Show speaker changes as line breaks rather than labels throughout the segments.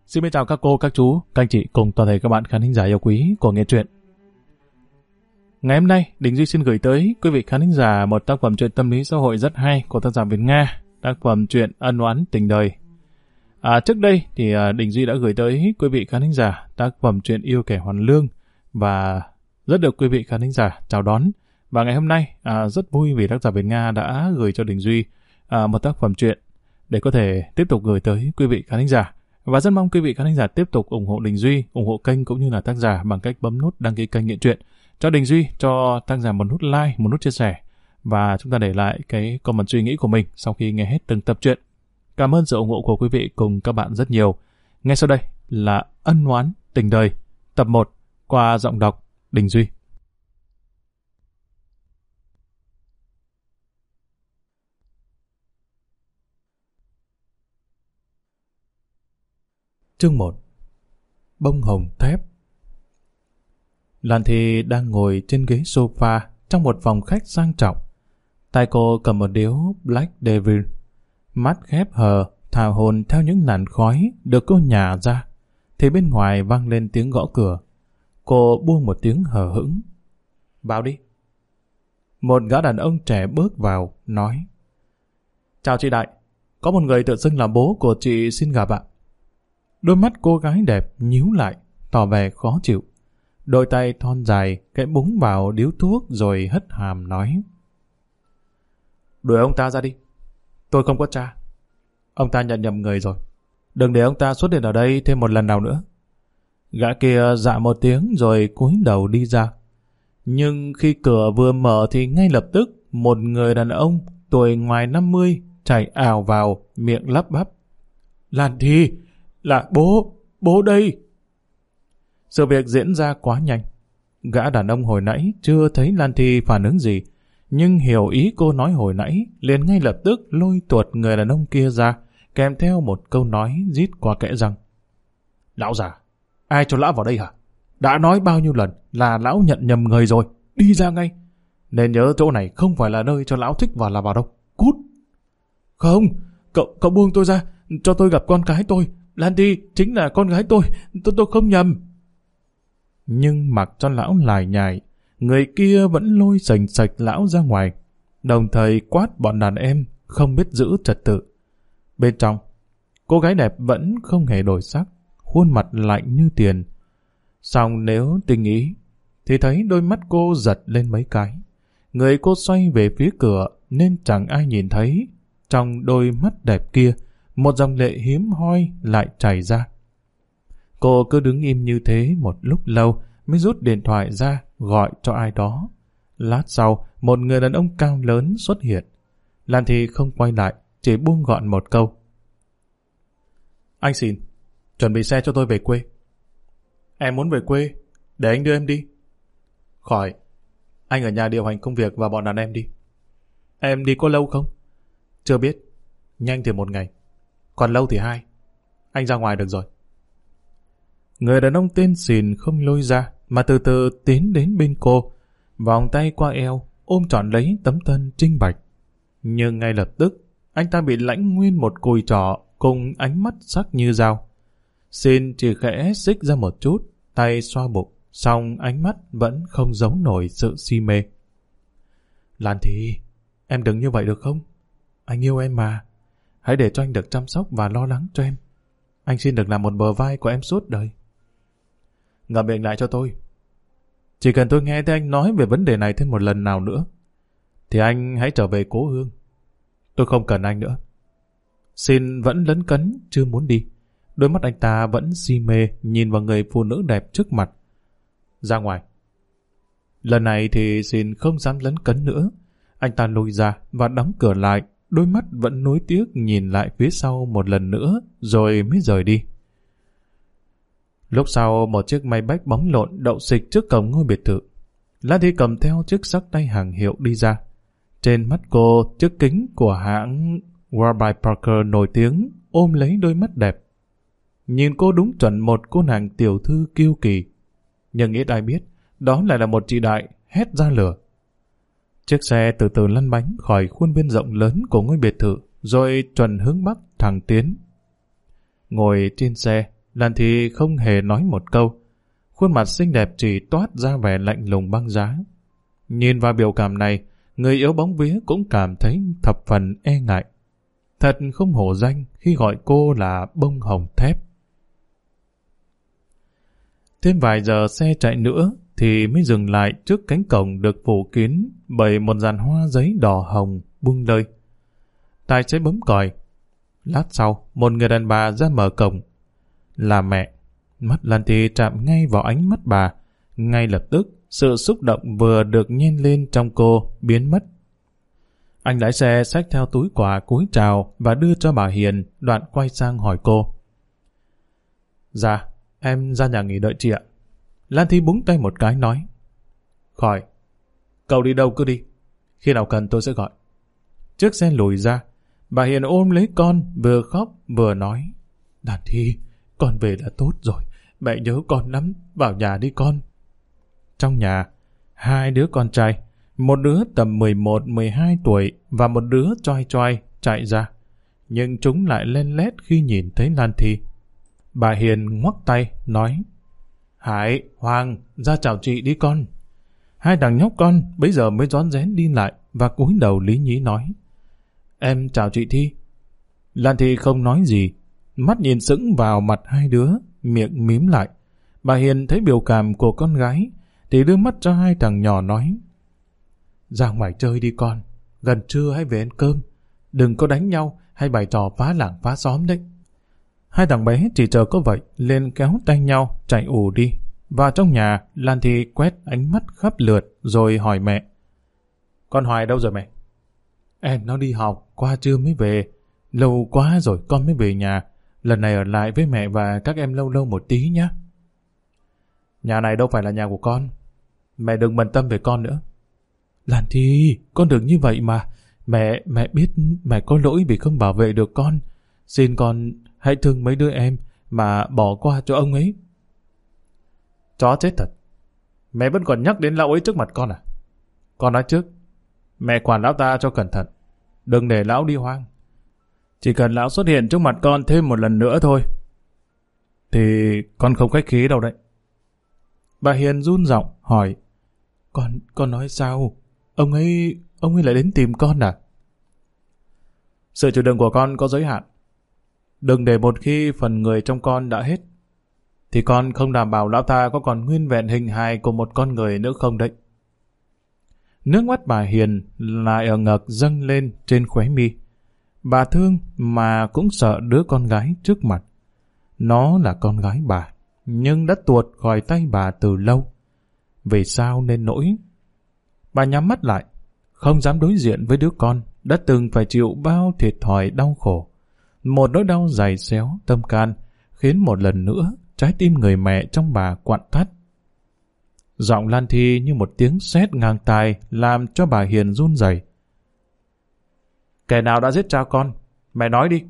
Xin chào các cô, các chú, các anh chị cùng toàn thể các bạn khán thính giả yêu quý của Nghe Truyện. Ngày hôm nay, Đình Duy xin gửi tới quý vị khán thính giả một tác phẩm truyện tâm lý xã hội rất hay của tác giả Việt Nga, tác phẩm truyện Ân Oán Tình Đời. Trước đây thì Đình Duy đã gửi tới quý vị khán thính giả tác phẩm truyện Yêu Kẻ Hoàn Lương và rất được quý vị khán thính giả chào đón. Và ngày hôm nay rất vui vì tác giả Việt Nga đã gửi cho Đình Duy một tác phẩm truyện để có thể tiếp tục gửi tới quý vị khán thính giả. Và rất mong quý vị khán thính giả tiếp tục ủng hộ Đình Duy, ủng hộ kênh cũng như là tác giả bằng cách bấm nút đăng ký kênh Nghe Truyện. Cho Đình Duy, cho tác giả một nút like, một nút chia sẻ và chúng ta để lại cái comment suy nghĩ của mình sau khi nghe hết từng tập truyện. Cảm ơn sự ủng hộ của quý vị cùng các bạn rất nhiều. Ngay sau đây là Ân Oán Tình Đời, tập 1 qua giọng đọc Đình Duy. Chương 1. Bông hồng thép. Lan Thi đang ngồi trên ghế sofa trong một phòng khách sang trọng. Tay cô cầm một điếu Black Devil. Mắt khép hờ, thả hồn theo những làn khói được cô nhả ra. Thì bên ngoài vang lên tiếng gõ cửa. Cô buông một tiếng hờ hững. Vào đi. Một gã đàn ông trẻ bước vào, nói. Chào chị Đại, có một người tự xưng là bố của chị xin gặp ạ. Đôi mắt cô gái đẹp nhíu lại, tỏ vẻ khó chịu. Đôi tay thon dài kẽ búng vào điếu thuốc rồi hất hàm nói. Đuổi ông ta ra đi. Tôi không có cha. Ông ta nhận nhầm người rồi. Đừng để ông ta xuất hiện ở đây thêm một lần nào nữa. Gã kia dạ một tiếng rồi cúi đầu đi ra. Nhưng khi cửa vừa mở thì ngay lập tức một người đàn ông tuổi ngoài 50 chạy ào vào, miệng lắp bắp. Lan Thi, là bố đây. Sự việc diễn ra quá nhanh. Gã đàn ông hồi nãy chưa thấy Lan Thi phản ứng gì, nhưng hiểu ý cô nói hồi nãy, liền ngay lập tức lôi tuột người đàn ông kia ra, kèm theo một câu nói rít qua kẽ răng. Lão già, ai cho lão vào đây hả? Đã nói bao nhiêu lần là lão nhận nhầm người rồi, đi ra ngay. Nên nhớ chỗ này không phải là nơi cho lão thích vào là vào đâu. Cút. Không, cậu buông tôi ra, cho tôi gặp con cái tôi. Lan Thi chính là con gái tôi không nhầm. Nhưng mặc cho lão lải nhải, người kia vẫn lôi sành sạch lão ra ngoài, đồng thời quát bọn đàn em không biết giữ trật tự. Bên trong, cô gái đẹp vẫn không hề đổi sắc, khuôn mặt lạnh như tiền. Song nếu tinh ý, thì thấy đôi mắt cô giật lên mấy cái. Người cô xoay về phía cửa nên chẳng ai nhìn thấy. Trong đôi mắt đẹp kia, một dòng lệ hiếm hoi lại chảy ra. Cô cứ đứng im như thế một lúc lâu mới rút điện thoại ra gọi cho ai đó. Lát sau, một người đàn ông cao lớn xuất hiện. Lan Thi không quay lại, chỉ buông gọn một câu. Anh xin, chuẩn bị xe cho tôi về quê. Em muốn về quê, để anh đưa em đi. Khỏi, anh ở nhà điều hành công việc và bọn đàn em đi. Em đi có lâu không? Chưa biết, nhanh thì 1 ngày. Còn lâu thì 2. Anh ra ngoài được rồi. Người đàn ông tên Xìn không lôi ra, mà từ từ tiến đến bên cô, vòng tay qua eo, ôm trọn lấy tấm thân trinh bạch. Nhưng ngay lập tức, anh ta bị lãnh nguyên một cùi trỏ cùng ánh mắt sắc như dao. Xìn chỉ khẽ xích ra một chút, tay xoa bụng, song ánh mắt vẫn không giấu nổi sự si mê. Lan Thi, em đừng như vậy được không? Anh yêu em mà. Hãy để cho anh được chăm sóc và lo lắng cho em. Anh xin được làm một bờ vai của em suốt đời. Ngậm miệng lại cho tôi. Chỉ cần tôi nghe thấy anh nói về vấn đề này thêm một lần nào nữa, thì anh hãy trở về cố hương. Tôi không cần anh nữa. Xin vẫn lấn cấn, chưa muốn đi. Đôi mắt anh ta vẫn si mê nhìn vào người phụ nữ đẹp trước mặt. Ra ngoài. Lần này thì Xin không dám lấn cấn nữa. Anh ta lùi ra và đóng cửa lại. Đôi mắt vẫn nối tiếc nhìn lại phía sau một lần nữa rồi mới rời đi. Lúc sau một chiếc Maybach bóng lộn đậu xịch trước cổng ngôi biệt thự. Lan Thi cầm theo chiếc xách tay hàng hiệu đi ra. Trên mắt cô chiếc kính của hãng Warby Parker nổi tiếng ôm lấy đôi mắt đẹp. Nhìn cô đúng chuẩn một cô nàng tiểu thư kiêu kỳ. Nhưng ít ai biết đó lại là một chị Đại hét ra lửa. Chiếc xe từ từ lăn bánh khỏi khuôn viên rộng lớn của ngôi biệt thự, rồi chuẩn hướng bắc thẳng tiến. Ngồi trên xe, Lan Thi không hề nói một câu. Khuôn mặt xinh đẹp chỉ toát ra vẻ lạnh lùng băng giá. Nhìn vào biểu cảm này, người yếu bóng vía cũng cảm thấy thập phần e ngại. Thật không hổ danh khi gọi cô là bông hồng thép. Thêm vài giờ xe chạy nữa thì mới dừng lại trước cánh cổng được phủ kín bởi một dàn hoa giấy đỏ hồng buông lơi. Tài xế bấm còi. Lát sau, một người đàn bà ra mở cổng. Là mẹ. Mắt Lan Thi chạm ngay vào ánh mắt bà. Ngay lập tức, sự xúc động vừa được nhen lên trong cô biến mất. Anh lái xe xách theo túi quà cúi chào và đưa cho bà Hiền, đoạn quay sang hỏi cô. Dạ, em ra nhà nghỉ đợi chị ạ. Lan Thi búng tay một cái nói. Khỏi, cậu đi đâu cứ đi. Khi nào cần tôi sẽ gọi. Chiếc xe lùi ra, bà Hiền ôm lấy con, vừa khóc vừa nói. Lan Thi, con về là tốt rồi. Mẹ nhớ con lắm, vào nhà đi con. Trong nhà, hai đứa con trai, một đứa tầm 11-12 tuổi và một đứa choai choai chạy ra. Nhưng chúng lại len lét khi nhìn thấy Lan Thi. Bà Hiền ngoắc tay, nói. Hải, Hoàng, ra chào chị đi con. Hai thằng nhóc con bây giờ mới rón rén đi lại và cúi đầu lý nhí nói. Em chào chị Thi. Lan Thi không nói gì, mắt nhìn sững vào mặt hai đứa, miệng mím lại. Bà Hiền thấy biểu cảm của con gái thì đưa mắt cho hai thằng nhỏ nói. Ra ngoài chơi đi con, gần trưa hãy về ăn cơm. Đừng có đánh nhau hay bày trò phá làng phá xóm đấy. Hai thằng bé chỉ chờ có vậy, lên kéo tay nhau, chạy ù đi. Vào trong nhà, Lan Thi quét ánh mắt khắp lượt, rồi hỏi mẹ. Con Hoài đâu rồi mẹ? Em nó đi học, qua trưa mới về. Lâu quá rồi con mới về nhà. Lần này ở lại với mẹ và các em lâu lâu một tí nhé. Nhà này đâu phải là nhà của con. Mẹ đừng bận tâm về con nữa. Lan Thi, con đừng như vậy mà. Mẹ biết mẹ có lỗi vì không bảo vệ được con. Xin con hãy thương mấy đứa em mà bỏ qua cho ông ấy. Chó chết thật. Mẹ vẫn còn nhắc đến lão ấy trước mặt con à? Con nói trước, mẹ quản lão ta cho cẩn thận. Đừng để lão đi hoang. Chỉ cần lão xuất hiện trước mặt con thêm một lần nữa thôi thì con không khách khí đâu đấy. Bà Hiền run giọng hỏi. Con nói sao? Ông ấy lại đến tìm con à? Sự chịu đựng của con có giới hạn. Đừng để một khi phần người trong con đã hết thì con không đảm bảo lão ta có còn nguyên vẹn hình hài của một con người nữa không đấy. Nước mắt bà Hiền lại ở ngực dâng lên trên khóe mi. Bà thương mà cũng sợ đứa con gái trước mặt. Nó là con gái bà, nhưng đã tuột khỏi tay bà từ lâu. Vì sao nên nỗi? Bà nhắm mắt lại, không dám đối diện với đứa con đã từng phải chịu bao thiệt thòi đau khổ. Một nỗi đau dày xéo tâm can, khiến một lần nữa trái tim người mẹ trong bà quặn thắt. Giọng Lan Thi như một tiếng sét ngang tai làm cho bà Hiền run rẩy. Kẻ nào đã giết cha con? Mẹ nói đi.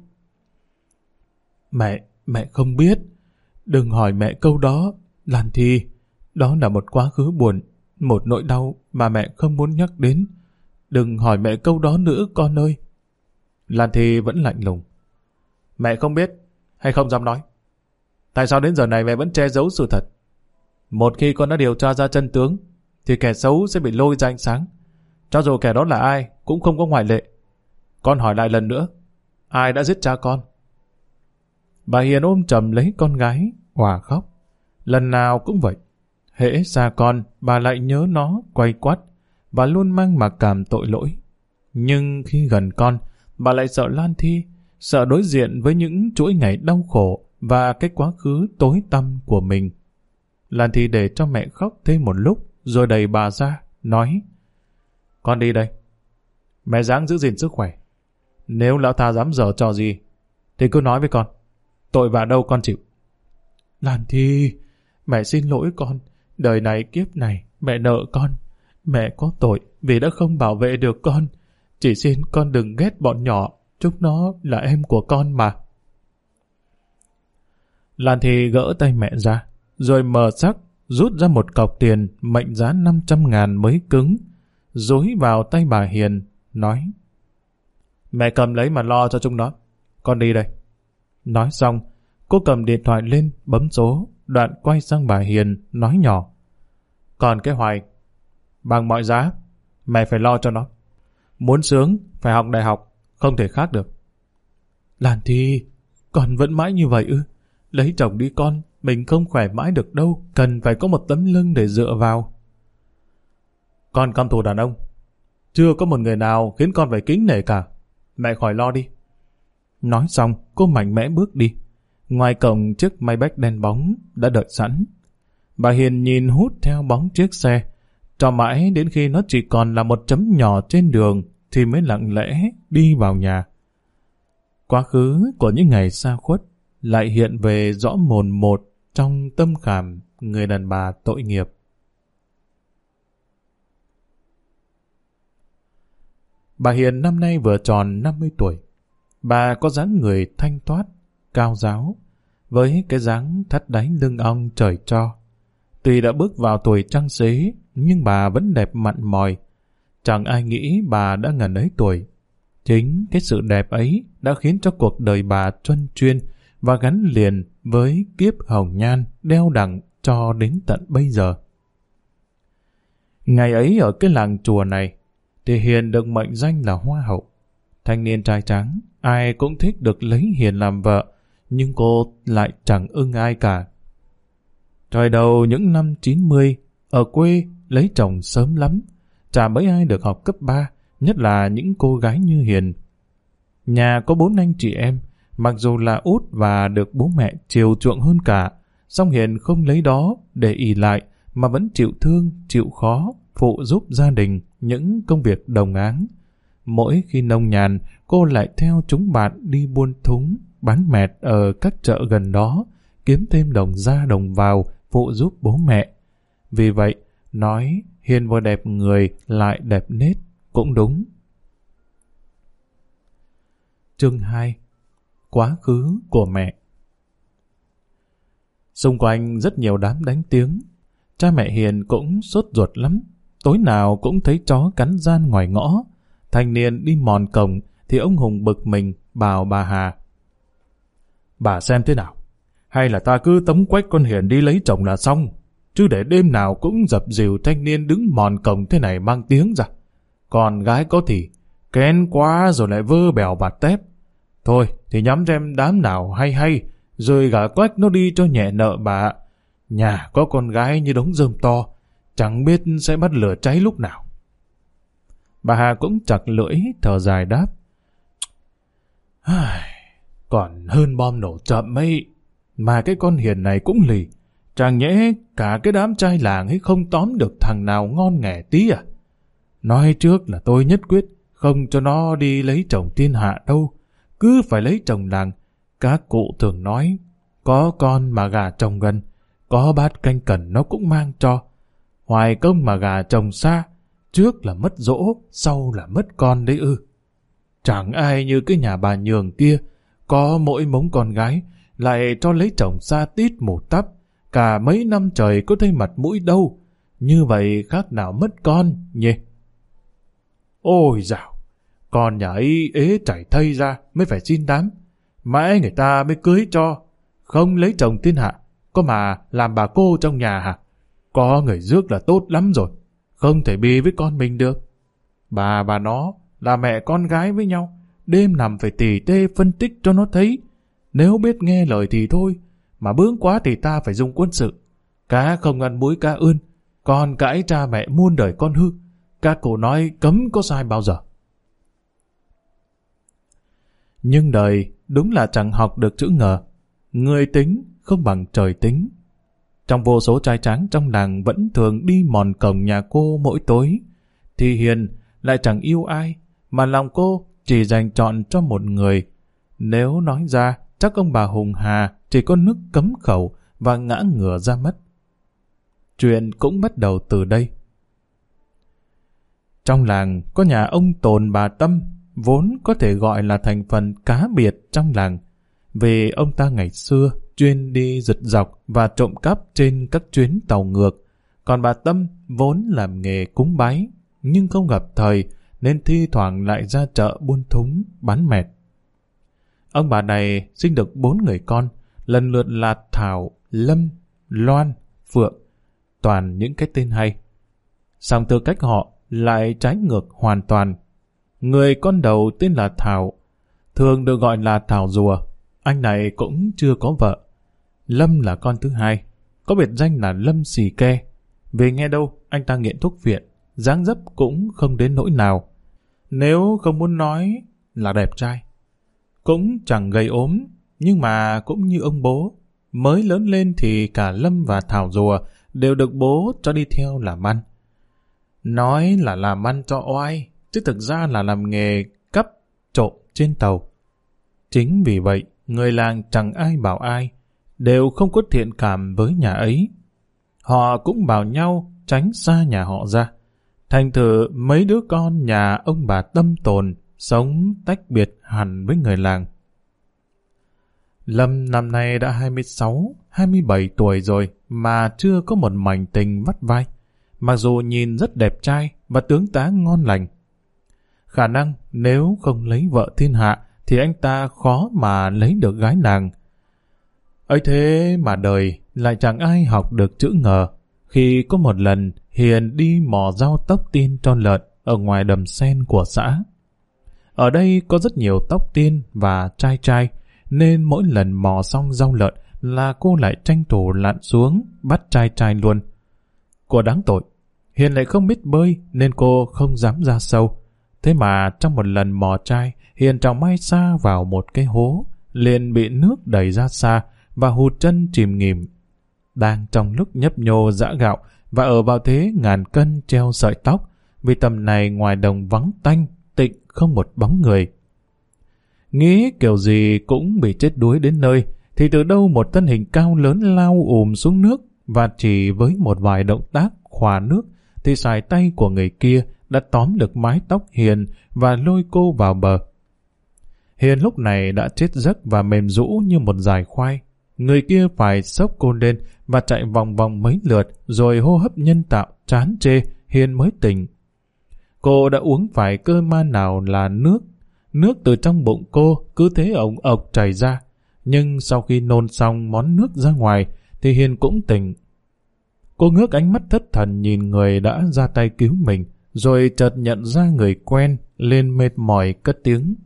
Mẹ không biết. Đừng hỏi mẹ câu đó, Lan Thi. Đó là một quá khứ buồn, một nỗi đau mà mẹ không muốn nhắc đến. Đừng hỏi mẹ câu đó nữa con ơi. Lan Thi vẫn lạnh lùng. Mẹ không biết hay không dám nói? Tại sao đến giờ này mẹ vẫn che giấu sự thật? Một khi con đã điều tra ra chân tướng thì kẻ xấu sẽ bị lôi ra ánh sáng. Cho dù kẻ đó là ai cũng không có ngoại lệ. Con hỏi lại lần nữa, ai đã giết cha con? Bà Hiền ôm chầm lấy con gái, òa khóc. Lần nào cũng vậy. Hễ xa con, bà lại nhớ nó, quay quắt, và luôn mang mặc cảm tội lỗi. Nhưng khi gần con, bà lại sợ Lan Thi, sợ đối diện với những chuỗi ngày đau khổ và cái quá khứ tối tăm của mình. Lan Thi để cho mẹ khóc thêm một lúc, rồi đẩy bà ra, nói: Con đi đây. Mẹ ráng giữ gìn sức khỏe. Nếu lão ta dám giở trò gì, thì cứ nói với con. Tội vạ đâu con chịu. Lan Thi, mẹ xin lỗi con. Đời này kiếp này, mẹ nợ con. Mẹ có tội vì đã không bảo vệ được con. Chỉ xin con đừng ghét bọn nhỏ. Chúng nó là em của con mà. Lan Thi gỡ tay mẹ ra, rồi mờ sắc rút ra một cọc tiền mệnh giá 500.000 mới cứng, dối vào tay bà Hiền, nói: Mẹ cầm lấy mà lo cho chúng nó. Con đi đây. Nói xong, cô Cô cầm điện thoại lên, bấm số, đoạn quay sang bà Hiền, nói nhỏ. Còn cái Hoài, bằng mọi giá, mày phải lo cho nó. Muốn sướng, phải học đại học, không thể khác được. Lan Thi, con vẫn mãi như vậy ư? Lấy chồng đi con, mình không khỏe mãi được đâu, cần phải có một tấm lưng để dựa vào. Con căm thù đàn ông, chưa có một người nào khiến con phải kính nể cả. Mẹ khỏi lo đi. Nói xong, cô mạnh mẽ bước đi. Ngoài cổng, chiếc Maybach đen bóng đã đợi sẵn. Bà Hiền nhìn hút theo bóng chiếc xe, cho mãi đến khi nó chỉ còn là một chấm nhỏ trên đường thì mới lặng lẽ đi vào nhà. Quá khứ của những ngày xa khuất lại hiện về rõ mồn một trong tâm khảm người đàn bà tội nghiệp. Bà Hiền năm nay vừa tròn 50 tuổi. Bà có dáng người thanh thoát, cao ráo, với cái dáng thắt đáy lưng ong trời cho. Tuy đã bước vào tuổi trăng xế, nhưng bà vẫn đẹp mặn mòi. Chẳng ai nghĩ bà đã ngần ấy tuổi. Chính cái sự đẹp ấy đã khiến cho cuộc đời bà truân chuyên và gắn liền với kiếp hồng nhan đeo đẳng cho đến tận bây giờ. Ngày ấy ở cái làng chùa này, thì Hiền được mệnh danh là Hoa hậu. Thanh niên trai tráng, ai cũng thích được lấy Hiền làm vợ, nhưng cô lại chẳng ưng ai cả. Thời đầu những năm 90, ở quê lấy chồng sớm lắm, chả mấy ai được học cấp 3, nhất là những cô gái như Hiền. Nhà có 4 anh chị em, mặc dù là út và được bố mẹ chiều chuộng hơn cả, song Hiền không lấy đó để ỷ lại mà vẫn chịu thương, chịu khó, phụ giúp gia đình những công việc đồng áng. Mỗi khi nông nhàn, cô lại theo chúng bạn đi buôn thúng, bán mẹt ở các chợ gần đó, kiếm thêm đồng ra đồng vào, phụ giúp bố mẹ. Vì vậy, nói Hiền vừa đẹp người lại đẹp nết cũng đúng. Chương 2. Quá khứ của mẹ. Xung quanh rất nhiều đám đánh tiếng. Cha mẹ Hiền cũng sốt ruột lắm. Tối nào cũng thấy chó cắn gian ngoài ngõ. Thanh niên đi mòn cổng thì ông Hùng bực mình bảo bà Hà. Bà xem thế nào? Hay là ta cứ tống quách con Hiền đi lấy chồng là xong? Chứ để đêm nào cũng dập dìu thanh niên đứng mòn cổng thế này mang tiếng ra. Con gái có thì kén quá rồi lại vơ bèo bạt tép. Thôi thì nhắm xem đám nào hay hay, rồi gả quách nó đi cho nhẹ nợ bà. Nhà có con gái như đống rơm to, chẳng biết sẽ bắt lửa cháy lúc nào. Bà Hà cũng chặt lưỡi thở dài đáp. Còn hơn bom nổ chậm ấy. Mà cái con Hiền này cũng lì. Chẳng nhẽ cả cái đám trai làng ấy không tóm được thằng nào ngon nghẻ tí à? Nói trước là tôi nhất quyết không cho nó đi lấy chồng thiên hạ đâu. Cứ phải lấy chồng làng. Các cụ thường nói, có con mà gà chồng gần, có bát canh cần nó cũng mang cho. Hoài công mà gà chồng xa, trước là mất dỗ, sau là mất con đấy ư. Chẳng ai như cái nhà bà Nhường kia, có mỗi mống con gái, lại cho lấy chồng xa tít một tắp, cả mấy năm trời có thấy mặt mũi đâu. Như vậy khác nào mất con nhỉ? Ôi dào, con nhà ấy ế chảy thây ra mới phải xin đám. Mãi người ta mới cưới cho. Không lấy chồng thiên hạ, có mà làm bà cô trong nhà hả? Có người rước là tốt lắm rồi, không thể bì với con mình được. Bà nó là mẹ con gái với nhau, đêm nằm phải tỉ tê phân tích cho nó thấy. Nếu biết nghe lời thì thôi, mà bướng quá thì ta phải dùng quân sự. Cá không ăn muối cá ươn, con cãi cha mẹ muôn đời con hư. Các cụ nói cấm có sai bao giờ. Nhưng đời đúng là chẳng học được chữ ngờ. Người tính không bằng trời tính. Trong vô số trai tráng trong làng vẫn thường đi mòn cổng nhà cô mỗi tối, thì Hiền lại chẳng yêu ai, mà lòng cô chỉ dành chọn cho một người. Nếu nói ra, chắc ông bà Hùng Hà chỉ có nước cấm khẩu và ngã ngửa ra mất. Chuyện cũng bắt đầu từ đây. Trong làng có nhà ông Tồn bà Tâm, vốn có thể gọi là thành phần cá biệt trong làng, vì ông ta ngày xưa chuyên đi giật dọc và trộm cắp trên các chuyến tàu ngược. Còn bà Tâm vốn làm nghề cúng bái, nhưng không gặp thời nên thi thoảng lại ra chợ buôn thúng, bán mẹt. Ông bà này sinh được 4 người con, lần lượt là Thảo, Lâm, Loan, Phượng, toàn những cái tên hay. Song tư cách họ lại trái ngược hoàn toàn. Người con đầu tên là Thảo, thường được gọi là Thảo Rùa. Anh này cũng chưa có vợ. Lâm là con thứ hai, có biệt danh là Lâm Xì Ke. Vì nghe đâu anh ta nghiện thuốc viện, dáng dấp cũng không đến nỗi nào. Nếu không muốn nói là đẹp trai, cũng chẳng gầy ốm, nhưng mà cũng như ông bố. Mới lớn lên thì cả Lâm và Thảo Rùa đều được bố cho đi theo làm ăn. Nói là làm ăn cho oai, chứ thực ra là làm nghề cắp trộm trên tàu. Chính vì vậy, người làng chẳng ai bảo ai, đều không có thiện cảm với nhà ấy. Họ cũng bảo nhau tránh xa nhà họ ra. Thành thử mấy đứa con nhà ông bà Tâm Tồn sống tách biệt hẳn với người làng. Lâm năm nay đã 26, 27 tuổi rồi mà chưa có một mảnh tình vắt vai, mặc dù nhìn rất đẹp trai và tướng tá ngon lành. Khả năng nếu không lấy vợ thiên hạ thì anh ta khó mà lấy được gái làng. Ấy thế mà đời lại chẳng ai học được chữ ngờ. Khi có một lần Hiền đi mò rau tóc tiên cho lợn ở ngoài đầm sen của xã. Ở đây có rất nhiều tóc tiên và trai trai, nên mỗi lần mò xong rau lợn là cô lại tranh thủ lặn xuống bắt trai trai luôn. Cô đáng tội, Hiền lại không biết bơi nên cô không dám ra sâu. Thế mà trong một lần mò trai, Hiền chẳng may sa vào một cái hố, liền bị nước đẩy ra xa và hụt chân chìm nghỉm. Đang trong lúc nhấp nhô giã gạo và ở vào thế ngàn cân treo sợi tóc, vì tầm này ngoài đồng vắng tanh, tịnh không một bóng người. Nghĩ kiểu gì cũng bị chết đuối đến nơi, thì từ đâu một thân hình cao lớn lao xuống nước, và chỉ với một vài động tác khòa nước thì sải tay của người kia đã tóm được mái tóc Hiền và lôi cô vào bờ. Hiền lúc này đã chết giấc và mềm rũ như một dải khoai. Người kia phải xốc cô lên và chạy vòng vòng mấy lượt, rồi hô hấp nhân tạo chán chê, Hiền mới tỉnh. Cô đã uống phải cơ man nào là nước. Nước từ trong bụng cô cứ thế ổng ộc chảy ra. Nhưng sau khi nôn xong món nước ra ngoài thì Hiền cũng tỉnh. Cô ngước ánh mắt thất thần nhìn người đã ra tay cứu mình, rồi chợt nhận ra người quen, lên mệt mỏi cất tiếng.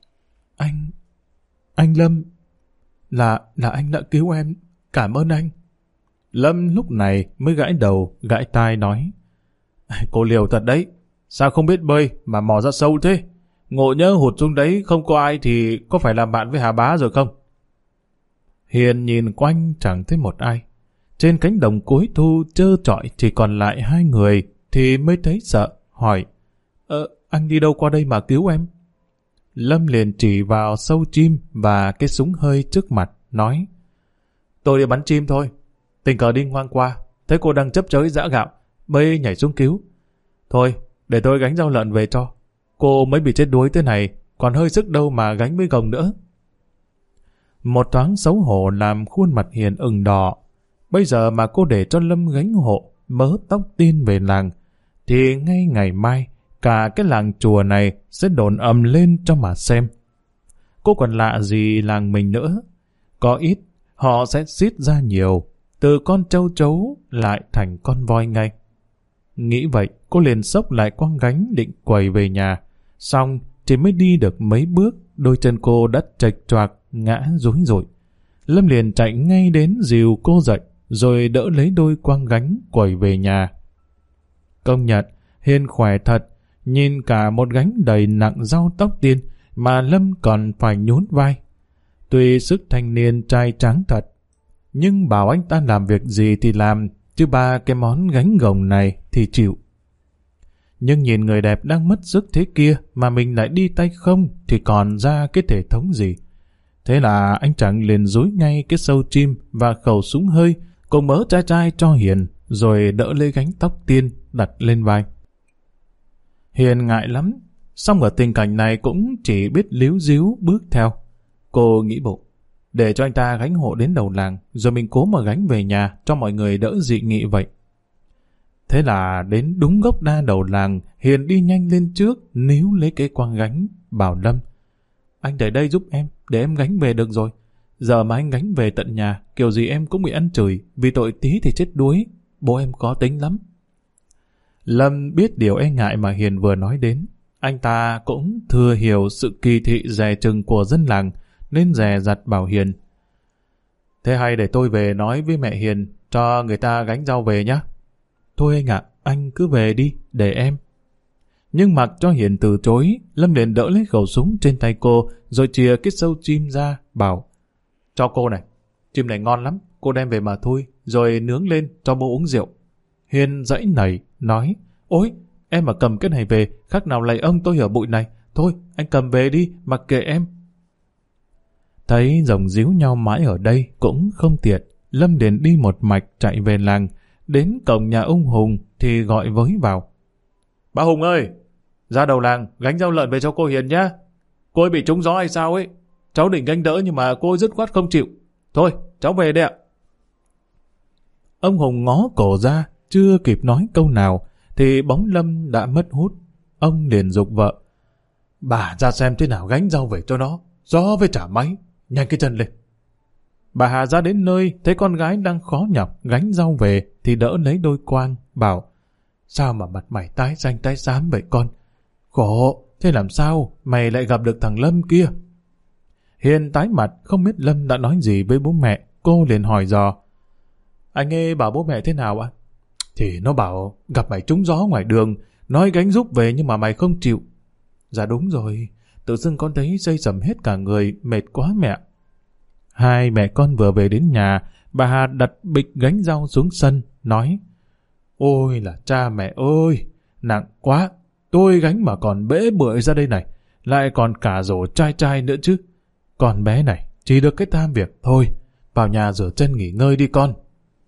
Anh Lâm, là anh đã cứu em, cảm ơn anh. Lâm lúc này mới gãi đầu, gãi tai nói. Cô liều thật đấy, sao không biết bơi mà mò ra sâu thế? Ngộ nhỡ hụt xuống đấy không có ai thì có phải làm bạn với Hà Bá rồi không? Hiền nhìn quanh chẳng thấy một ai. Trên cánh đồng cuối thu trơ trọi chỉ còn lại hai người thì mới thấy sợ, hỏi. Anh đi đâu qua đây mà cứu em? Lâm liền chỉ vào sâu chim và cái súng hơi trước mặt, nói. Tôi đi bắn chim thôi. Tình cờ đi ngang qua, thấy cô đang chấp chới giã gạo, bơi nhảy xuống cứu. Thôi, để tôi gánh rau lợn về cho. Cô mới bị chết đuối thế này, còn hơi sức đâu mà gánh với gồng nữa. Một thoáng xấu hổ làm khuôn mặt Hiền ửng đỏ. Bây giờ mà cô để cho Lâm gánh hộ mớ tóc tiên về làng, thì ngay ngày mai cả cái làng chùa này sẽ đồn ầm lên cho mà xem. Cô còn lạ gì làng mình nữa. Có ít, họ sẽ xiết ra nhiều, từ con trâu trấu lại thành con voi ngay. Nghĩ vậy, cô liền xốc lại quăng gánh định quầy về nhà. Xong, chỉ mới đi được mấy bước, đôi chân cô đã chệch choạc, ngã rúi rụi. Lâm liền chạy ngay đến dìu cô dậy, rồi đỡ lấy đôi quăng gánh quầy về nhà. Công nhận, Hiền khỏe thật, nhìn cả một gánh đầy nặng rau tóc tiên mà Lâm còn phải nhún vai. Tuy sức thanh niên trai tráng thật, nhưng bảo anh ta làm việc gì thì làm, chứ ba cái món gánh gồng này thì chịu. Nhưng nhìn người đẹp đang mất sức thế kia mà mình lại đi tay không thì còn ra cái thể thống gì. Thế là anh chàng liền dúi ngay cái sâu chim và khẩu súng hơi cùng mớ trai trai cho Hiền, rồi đỡ lấy gánh tóc tiên đặt lên vai. Hiền ngại lắm, song ở tình cảnh này cũng chỉ biết líu díu bước theo. Cô nghĩ bụng, để cho anh ta gánh hộ đến đầu làng, rồi mình cố mà gánh về nhà cho mọi người đỡ dị nghị vậy. Thế là đến đúng gốc đa đầu làng, Hiền đi nhanh lên trước, níu lấy cái quăng gánh, bảo Lâm. Anh để đây giúp em, để em gánh về được rồi. Giờ mà anh gánh về tận nhà, kiểu gì em cũng bị ăn chửi, vì tội tí thì chết đuối. Bố em khó tính lắm. Lâm biết điều e ngại mà Hiền vừa nói đến. Anh ta cũng thừa hiểu sự kỳ thị dè chừng của dân làng, nên dè dặt bảo Hiền. Thế hay để tôi về nói với mẹ Hiền, cho người ta gánh rau về nhá. Thôi anh ạ, anh cứ về đi, để em. Nhưng mặc cho Hiền từ chối, Lâm liền đỡ lấy khẩu súng trên tay cô, rồi chìa cái sâu chim ra, bảo. Cho cô này, chim này ngon lắm, cô đem về mà thui, rồi nướng lên cho bố uống rượu. Hiền dãy nảy, nói. Ôi, em mà cầm cái này về, khác nào lạy ông tôi ở bụi này. Thôi, anh cầm về đi, mặc kệ em. Thấy dòng díu nhau mãi ở đây cũng không tiện, Lâm liền đi một mạch chạy về làng, đến cổng nhà ông Hùng thì gọi với vào. Bà Hùng ơi, ra đầu làng gánh rau lợn về cho cô Hiền nhá. Cô ấy bị trúng gió hay sao ấy, cháu định gánh đỡ nhưng mà cô ấy dứt khoát không chịu. Thôi, cháu về đây ạ. Ông Hùng ngó cổ ra, chưa kịp nói câu nào thì bóng Lâm đã mất hút. Ông liền giục vợ. Bà ra xem thế nào gánh rau về cho nó, gió với trả máy, nhanh cái chân lên. Bà Hà ra đến nơi, thấy con gái đang khó nhọc gánh rau về thì đỡ lấy đôi quang, bảo. Sao mà mặt mày tái xanh tái xám vậy con? Khổ, thế làm sao mày lại gặp được thằng Lâm kia? Hiền tái mặt, không biết Lâm đã nói gì với bố mẹ, cô liền hỏi dò. Anh nghe bảo bố mẹ thế nào ạ? Thì nó bảo gặp mày trúng gió ngoài đường, nói gánh giúp về nhưng mà mày không chịu. Dạ đúng rồi, tự dưng con thấy xây sầm hết cả người, mệt quá mẹ. Hai mẹ con vừa về đến nhà, bà Hà đặt bịch gánh rau xuống sân, nói. Ôi là cha mẹ ơi, nặng quá, tôi gánh mà còn bể bưởi ra đây này, lại còn cả rổ chai chai nữa chứ. Con bé này chỉ được cái tham việc thôi, vào nhà rửa chân nghỉ ngơi đi con.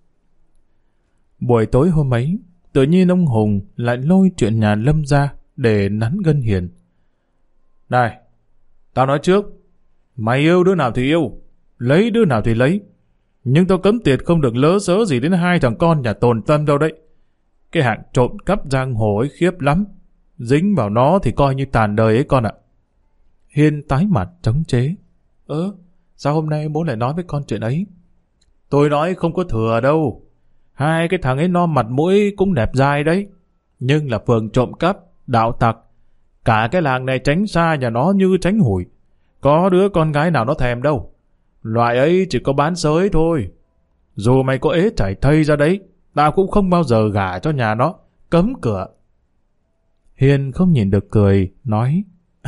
Buổi tối hôm ấy, tự nhiên ông Hùng lại lôi chuyện nhà Lâm ra để nắn gân Hiền. Này, tao nói trước, mày yêu đứa nào thì yêu, lấy đứa nào thì lấy, nhưng tao cấm tiệt không được lỡ xớ gì đến hai thằng con nhà Tồn Tâm đâu đấy. Cái hạng trộm cắp giang hồ ấy khiếp lắm, dính vào nó thì coi như tàn đời ấy con ạ. Hiền tái mặt chống chế. Sao hôm nay bố lại nói với con chuyện ấy? Tôi nói không có thừa đâu. Hai cái thằng ấy no mặt mũi cũng đẹp dai đấy, nhưng là phường trộm cắp, đạo tặc. Cả cái làng này tránh xa nhà nó như tránh hủi. Có đứa con gái nào nó thèm đâu. Loại ấy chỉ có bán sới thôi. Dù mày có ế chảy thây ra đấy, tao cũng không bao giờ gả cho nhà nó, cấm cửa. Hiền không nhìn được cười, nói.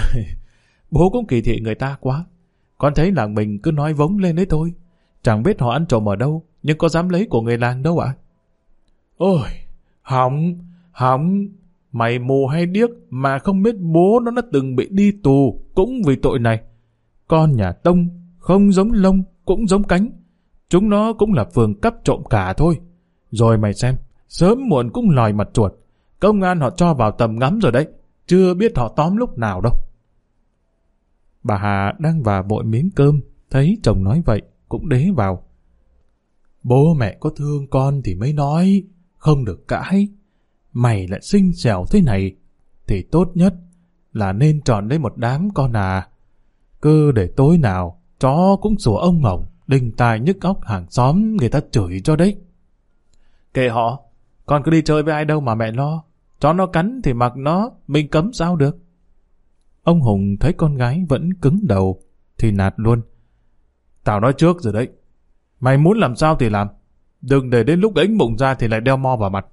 Bố cũng kỳ thị người ta quá. Con thấy làng mình cứ nói vống lên đấy thôi. Chẳng biết họ ăn trộm ở đâu, nhưng có dám lấy của người làng đâu ạ? Ôi, hỏng, mày mù hay điếc mà không biết bố nó đã từng bị đi tù cũng vì tội này. Con nhà Tông, không giống lông, cũng giống cánh. Chúng nó cũng là phường cắp trộm cả thôi. Rồi mày xem, sớm muộn cũng lòi mặt chuột. Công an họ cho vào tầm ngắm rồi đấy, chưa biết họ tóm lúc nào đâu. Bà Hà đang vào bội miếng cơm, thấy chồng nói vậy, cũng đế vào. Bố mẹ có thương con thì mới nói, không được cãi. Mày lại xinh xẻo thế này, thì tốt nhất là nên chọn lấy một đám con à. Cứ để tối nào, chó cũng sủa ông ổng, đình tài nhức óc hàng xóm người ta chửi cho đấy. Kệ họ, con cứ đi chơi với ai đâu mà mẹ lo. Chó nó cắn thì mặc nó, mình cấm sao được. Ông Hùng thấy con gái vẫn cứng đầu, thì nạt luôn. Tao nói trước rồi đấy, mày muốn làm sao thì làm, đừng để đến lúc đánh bụng ra thì lại đeo mo vào mặt.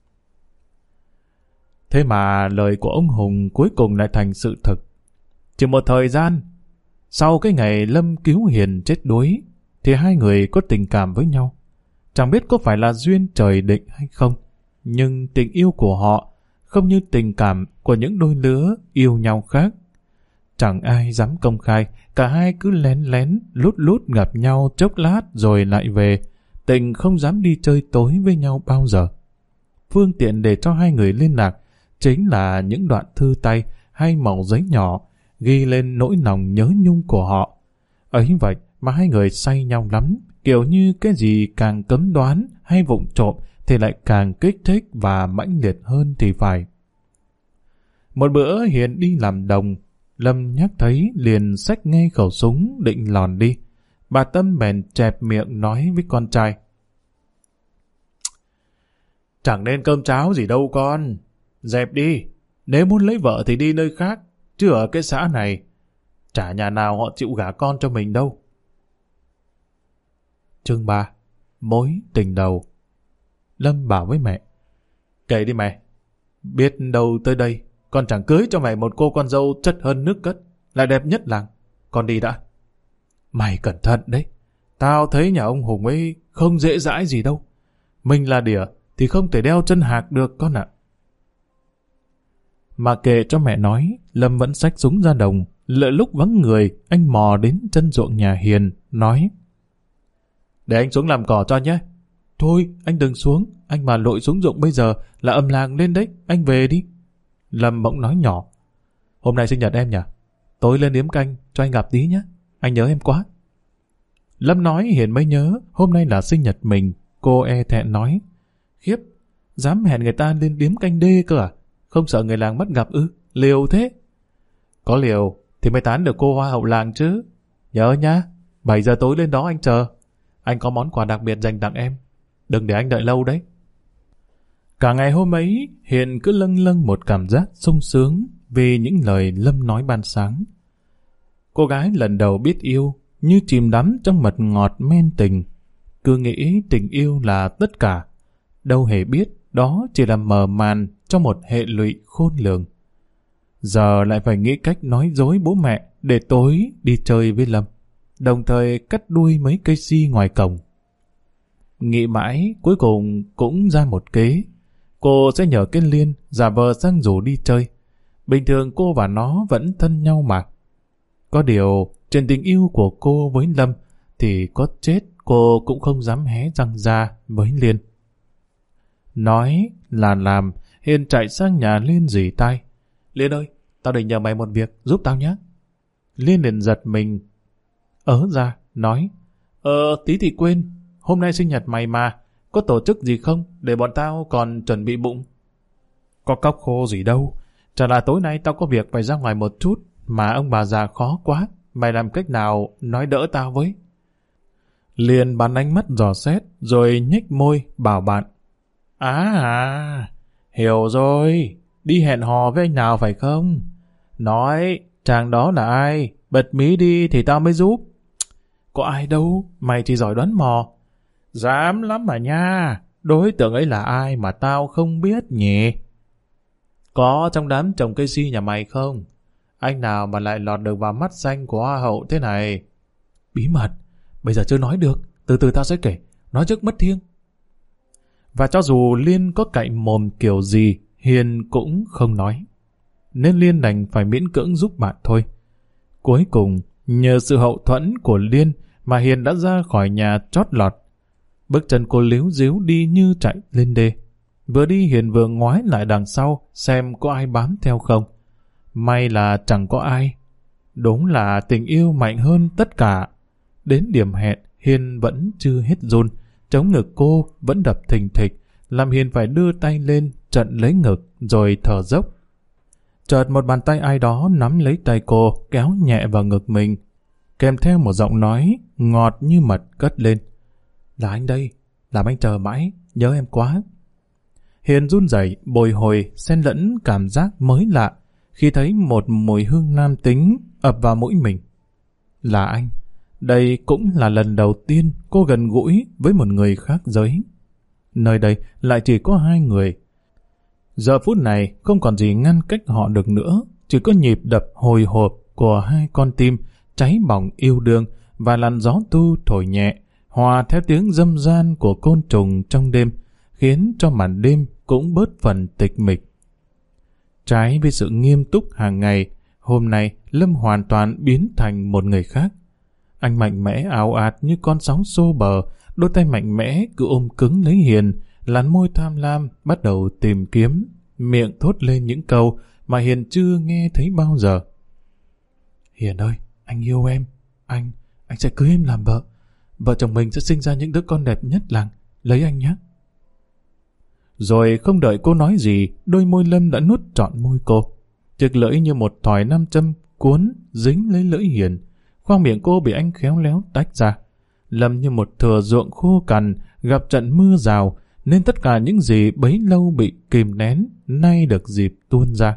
Thế mà lời của ông Hùng cuối cùng lại thành sự thực. Chỉ một thời gian, sau cái ngày Lâm cứu Hiền chết đuối, thì hai người có tình cảm với nhau. Chẳng biết có phải là duyên trời định hay không, nhưng tình yêu của họ không như tình cảm của những đôi lứa yêu nhau khác. Chẳng ai dám công khai, cả hai cứ lén lén, lút lút gặp nhau chốc lát rồi lại về. Tình không dám đi chơi tối với nhau bao giờ. Phương tiện để cho hai người liên lạc chính là những đoạn thư tay hay mẩu giấy nhỏ ghi lên nỗi lòng nhớ nhung của họ. Ấy vậy mà hai người say nhau lắm, kiểu như cái gì càng cấm đoán hay vụng trộm thì lại càng kích thích và mãnh liệt hơn thì phải. Một bữa Hiền đi làm đồng, Lâm nhắc thấy liền xách ngay khẩu súng định lòn đi. Bà Tâm bèn chẹp miệng nói với con trai. Chẳng nên cơm cháo gì đâu con. Dẹp đi. Nếu muốn lấy vợ thì đi nơi khác. Chứ ở cái xã này, chả nhà nào họ chịu gả con cho mình đâu. Chương 3. Mối tình đầu. Lâm bảo với mẹ. Kệ đi mẹ. Biết đâu tới đây, con chẳng cưới cho mày một cô con dâu chất hơn nước cất, lại đẹp nhất làng. Con đi đã. Mày cẩn thận đấy. Tao thấy nhà ông Hùng ấy không dễ dãi gì đâu. Mình là đỉa thì không thể đeo chân hạc được con ạ. Mà kệ cho mẹ nói, Lâm vẫn xách súng ra đồng. Lỡ lúc vắng người, anh mò đến chân ruộng nhà Hiền, nói. Để anh xuống làm cỏ cho nhé. Thôi, anh đừng xuống. Anh mà lội xuống ruộng bây giờ là âm làng lên đấy. Anh về đi. Lâm bỗng nói nhỏ. Hôm nay sinh nhật em nhỉ? Tối lên điếm canh cho anh gặp tí nhé. Anh nhớ em quá. Lâm nói Hiền mới nhớ hôm nay là sinh nhật mình. Cô e thẹn nói. Khiếp, dám hẹn người ta lên điếm canh đê cơ à? Không sợ người làng bắt gặp ư? Liều thế. Có liều thì mới tán được cô hoa hậu làng chứ. Nhớ nhá, 7 giờ tối lên đó anh chờ. Anh có món quà đặc biệt dành tặng em. Đừng để anh đợi lâu đấy. Cả ngày hôm ấy, Hiền cứ lâng lâng một cảm giác sung sướng vì những lời Lâm nói ban sáng. Cô gái lần đầu biết yêu, như chìm đắm trong mật ngọt men tình. Cứ nghĩ tình yêu là tất cả. Đâu hề biết đó chỉ là mờ màn trong một hệ lụy khôn lường. Giờ lại phải nghĩ cách nói dối bố mẹ để tối đi chơi với Lâm, đồng thời cắt đuôi mấy cây si ngoài cổng. Nghĩ mãi, cuối cùng cũng ra một kế. Cô sẽ nhờ cái Liên giả vờ sang rủ đi chơi. Bình thường cô và nó vẫn thân nhau mà. Có điều, trên tình yêu của cô với Lâm thì có chết cô cũng không dám hé răng ra với Liên. Nói là làm, Hiền chạy sang nhà Liên rỉ tai. Liên ơi, tao định nhờ mày một việc, giúp tao nhé. Liên liền giật mình ra, nói. Tí thì quên, hôm nay sinh nhật mày mà, có tổ chức gì không, để bọn tao còn chuẩn bị bụng. Có cóc khô gì đâu, chả là tối nay tao có việc phải ra ngoài một chút, mà ông bà già khó quá, mày làm cách nào nói đỡ tao với. Liền bắn ánh mắt dò xét, rồi nhếch môi bảo bạn. Hiểu rồi, đi hẹn hò với anh nào phải không? Nói, chàng đó là ai? Bật mí đi thì tao mới giúp. Có ai đâu, mày chỉ giỏi đoán mò. Dám lắm mà nha, đối tượng ấy là ai mà tao không biết nhỉ? Có trong đám trồng cây si nhà mày không? Anh nào mà lại lọt được vào mắt xanh của hoa hậu thế này? Bí mật, bây giờ chưa nói được, từ từ tao sẽ kể, nói trước mất thiêng. Và cho dù Liên có cậy mồm kiểu gì, Hiền cũng không nói. Nên Liên đành phải miễn cưỡng giúp bạn thôi. Cuối cùng, nhờ sự hậu thuẫn của Liên mà Hiền đã ra khỏi nhà chót lọt. Bước chân cô líu díu đi như chạy lên đê. Vừa đi Hiền vừa ngoái lại đằng sau xem có ai bám theo không. May là chẳng có ai. Đúng là tình yêu mạnh hơn tất cả. Đến điểm hẹn, Hiền vẫn chưa hết run. Chống ngực cô vẫn đập thình thịch, làm Hiền phải đưa tay lên trận lấy ngực rồi thở dốc. Chợt một bàn tay ai đó nắm lấy tay cô, kéo nhẹ vào ngực mình, kèm theo một giọng nói ngọt như mật cất lên. Là anh đây, làm anh chờ mãi, nhớ em quá. Hiền run rẩy, bồi hồi, xen lẫn cảm giác mới lạ khi thấy một mùi hương nam tính ập vào mũi mình. Là anh. Đây cũng là lần đầu tiên cô gần gũi với một người khác giới. Nơi đây lại chỉ có hai người. Giờ phút này không còn gì ngăn cách họ được nữa, chỉ có nhịp đập hồi hộp của hai con tim cháy bỏng yêu đương và làn gió tu thổi nhẹ, hòa theo tiếng râm ran của côn trùng trong đêm, khiến cho màn đêm cũng bớt phần tịch mịch. Trái với sự nghiêm túc hàng ngày, hôm nay Lâm hoàn toàn biến thành một người khác. Anh mạnh mẽ ào ạt như con sóng xô bờ, đôi tay mạnh mẽ cứ ôm cứng lấy Hiền, làn môi tham lam bắt đầu tìm kiếm, miệng thốt lên những câu mà Hiền chưa nghe thấy bao giờ. Hiền ơi, anh yêu em, anh sẽ cưới em làm vợ. Vợ chồng mình sẽ sinh ra những đứa con đẹp nhất làng, lấy anh nhé. Rồi không đợi cô nói gì, đôi môi Lâm đã nuốt trọn môi cô. Chiếc lưỡi như một thỏi nam châm cuốn dính lấy lưỡi Hiền, khoang miệng cô bị anh khéo léo tách ra. Lâm như một thửa ruộng khô cằn gặp trận mưa rào, nên tất cả những gì bấy lâu bị kìm nén nay được dịp tuôn ra.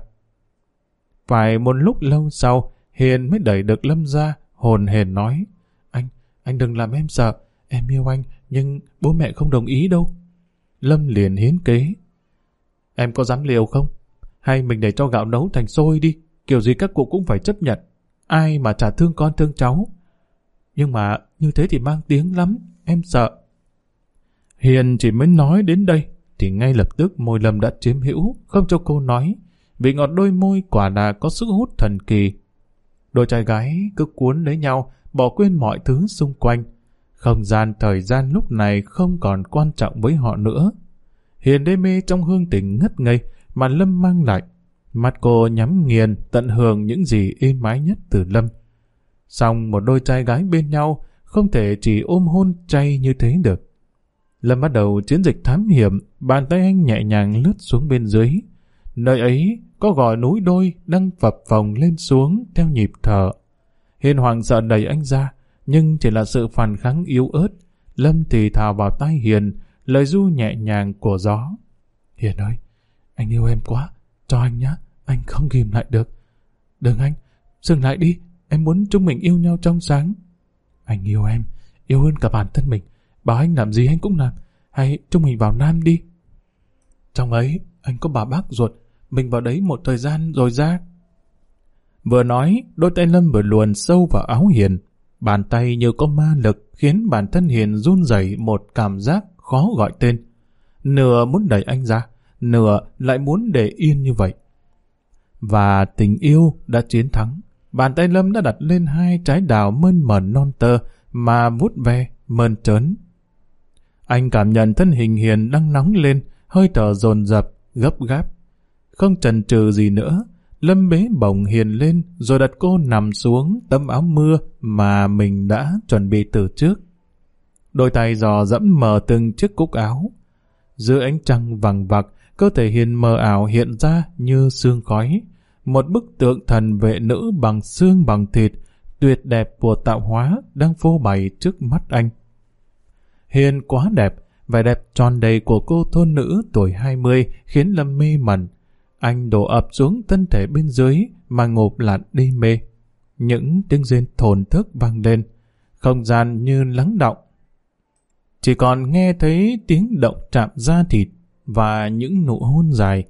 Phải một lúc lâu sau, Hiền mới đẩy được Lâm ra, hồn hển nói: Anh đừng làm em sợ, em yêu anh, nhưng bố mẹ không đồng ý đâu. Lâm liền hiến kế: Em có dám liều không? Hay mình để cho gạo nấu thành sôi đi, kiểu gì các cụ cũng phải chấp nhận. Ai mà chả thương con thương cháu. Nhưng mà như thế thì mang tiếng lắm, em sợ. Hiền chỉ mới nói đến đây, thì ngay lập tức môi Lâm đã chiếm hữu, không cho cô nói. Vị ngọt đôi môi quả là có sức hút thần kỳ. Đôi trai gái cứ cuốn lấy nhau, bỏ quên mọi thứ xung quanh. Không gian thời gian lúc này không còn quan trọng với họ nữa. Hiền đê mê trong hương tình ngất ngây mà Lâm mang lại. Mắt cô nhắm nghiền tận hưởng những gì êm ái nhất từ Lâm. Song một đôi trai gái bên nhau không thể chỉ ôm hôn chay như thế được. Lâm bắt đầu chiến dịch thám hiểm, bàn tay anh nhẹ nhàng lướt xuống bên dưới. Nơi ấy có gò núi đôi đang phập phồng lên xuống theo nhịp thở. Hiền hoảng sợ đẩy anh ra, nhưng chỉ là sự phản kháng yếu ớt. Lâm thì thào vào tai Hiền lời ru nhẹ nhàng của gió. Hiền ơi, anh yêu em quá, cho anh nhé, anh không kìm lại được. Đừng anh, dừng lại đi, em muốn chúng mình yêu nhau trong sáng. Anh yêu em, yêu hơn cả bản thân mình, bảo anh làm gì anh cũng làm, hay chúng mình vào Nam đi. Trong ấy, anh có bà bác ruột, mình vào đấy một thời gian rồi ra. Vừa nói, đôi tay Lâm vừa luồn sâu vào áo Hiền. Bàn tay như có ma lực khiến bản thân Hiền run rẩy một cảm giác khó gọi tên. Nửa muốn đẩy anh ra, nửa lại muốn để yên như vậy. Và tình yêu đã chiến thắng. Bàn tay Lâm đã đặt lên hai trái đào mơn mởn non tơ mà vuốt ve mơn trớn. Anh cảm nhận thân hình Hiền đang nóng lên, hơi thở dồn dập, gấp gáp. Không chần chừ gì nữa, Lâm bế bổng Hiền lên rồi đặt cô nằm xuống tấm áo mưa mà mình đã chuẩn bị từ trước. Đôi tay dò dẫm mở từng chiếc cúc áo. Dưới ánh trăng vằng vặc, cơ thể Hiền mờ ảo hiện ra như sương khói. Một bức tượng thần vệ nữ bằng xương bằng thịt, tuyệt đẹp của tạo hóa đang phô bày trước mắt anh. Hiền quá đẹp, vẻ đẹp tròn đầy của cô thôn nữ tuổi 20 khiến Lâm mê mẩn. Anh đổ ập xuống thân thể bên dưới mà ngộp lặn đi mê. Những tiếng rên thổn thức vang lên, không gian như lắng đọng. Chỉ còn nghe thấy tiếng động chạm da thịt và những nụ hôn dài.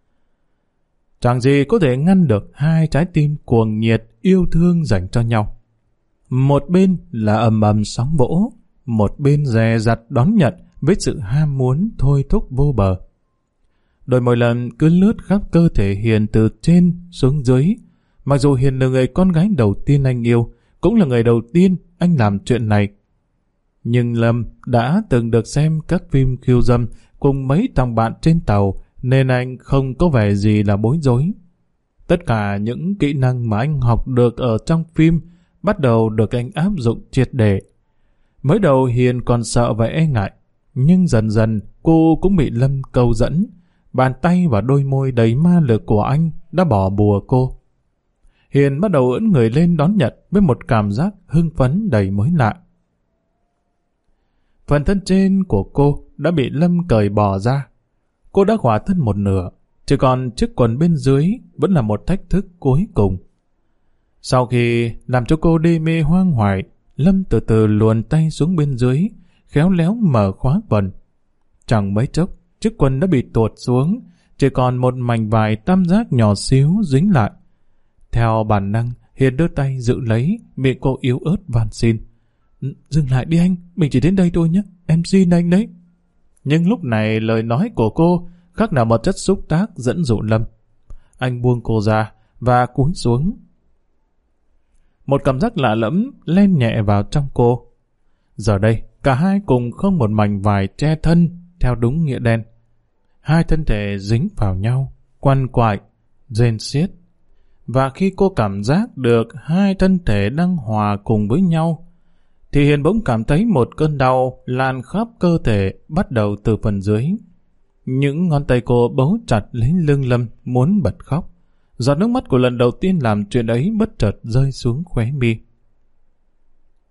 Chẳng gì có thể ngăn được hai trái tim cuồng nhiệt yêu thương dành cho nhau. Một bên là ầm ầm sóng vỗ, một bên dè dặt đón nhận với sự ham muốn thôi thúc vô bờ. Đôi môi Lâm cứ lướt khắp cơ thể Hiền từ trên xuống dưới. Mặc dù Hiền là người con gái đầu tiên anh yêu, cũng là người đầu tiên anh làm chuyện này. Nhưng Lâm đã từng được xem các phim khiêu dâm cùng mấy thằng bạn trên tàu, nên anh không có vẻ gì là bối rối. Tất cả những kỹ năng mà anh học được ở trong phim bắt đầu được anh áp dụng triệt để. Mới đầu Hiền còn sợ và e ngại, nhưng dần dần cô cũng bị Lâm câu dẫn. Bàn tay và đôi môi đầy ma lực của anh đã bỏ bùa cô. Hiền bắt đầu ưỡn người lên đón nhận với một cảm giác hưng phấn đầy mới lạ. Phần thân trên của cô đã bị Lâm cởi bỏ ra. Cô đã khỏa thân một nửa, chỉ còn chiếc quần bên dưới vẫn là một thách thức cuối cùng. Sau khi làm cho cô đê mê hoang hoài, Lâm từ từ luồn tay xuống bên dưới, khéo léo mở khóa quần. Chẳng mấy chốc, chiếc quần đã bị tuột xuống, chỉ còn một mảnh vải tam giác nhỏ xíu dính lại. Theo bản năng, Hiền đưa tay giữ lấy, miệng cô yếu ớt van xin. Dừng lại đi anh, mình chỉ đến đây thôi nhé, em xin anh đấy. Nhưng lúc này lời nói của cô khác nào một chất xúc tác dẫn dụ Lâm. Anh buông cô ra và cúi xuống. Một cảm giác lạ lẫm len nhẹ vào trong cô. Giờ đây, cả hai cùng không một mảnh vải che thân theo đúng nghĩa đen. Hai thân thể dính vào nhau, quằn quại, rên xiết. Và khi cô cảm giác được hai thân thể đang hòa cùng với nhau, thì Hiền bỗng cảm thấy một cơn đau lan khắp cơ thể bắt đầu từ phần dưới. Những ngón tay cô bấu chặt lấy lưng Lâm muốn bật khóc. Giọt nước mắt của lần đầu tiên làm chuyện ấy bất chợt rơi xuống khóe mi.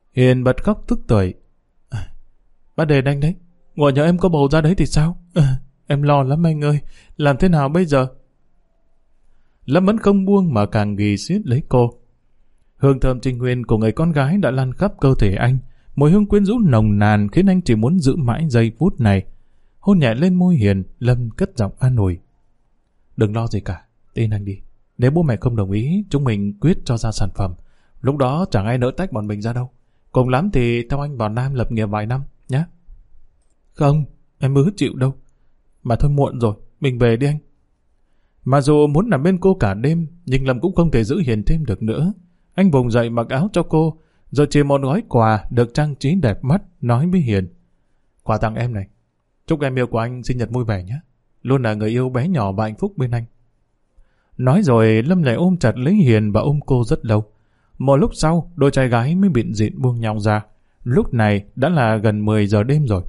Hiền bật khóc tức tưởi. Bác Đền anh đấy, ngồi nhờ em có bầu ra đấy thì sao? Em lo lắm anh ơi, làm thế nào bây giờ? Lâm vẫn không buông mà càng ghì xiết lấy cô. Hương thơm trinh nguyên của người con gái đã lan khắp cơ thể anh. Mùi hương quyến rũ nồng nàn khiến anh chỉ muốn giữ mãi giây phút này. Hôn nhẹ lên môi Hiền, Lâm cất giọng an ủi. Đừng lo gì cả, tin anh đi. Nếu bố mẹ không đồng ý, chúng mình quyết cho ra sản phẩm. Lúc đó chẳng ai nỡ tách bọn mình ra đâu. Cùng lắm thì theo anh vào Nam lập nghiệp vài năm, nhé. Không, em mới chịu đâu. Mà thôi muộn rồi, mình về đi anh. Mà dù muốn nằm bên cô cả đêm, nhưng Lâm cũng không thể giữ Hiền thêm được nữa. Anh vùng dậy mặc áo cho cô, rồi chỉ một gói quà được trang trí đẹp mắt, nói với Hiền. Quà tặng em này. Chúc em yêu của anh sinh nhật vui vẻ nhé. Luôn là người yêu bé nhỏ và hạnh phúc bên anh. Nói rồi Lâm lại ôm chặt lấy Hiền và ôm cô rất lâu. Một lúc sau, đôi trai gái mới bịn dịn buông nhau ra. Lúc này đã là gần 10 giờ đêm rồi.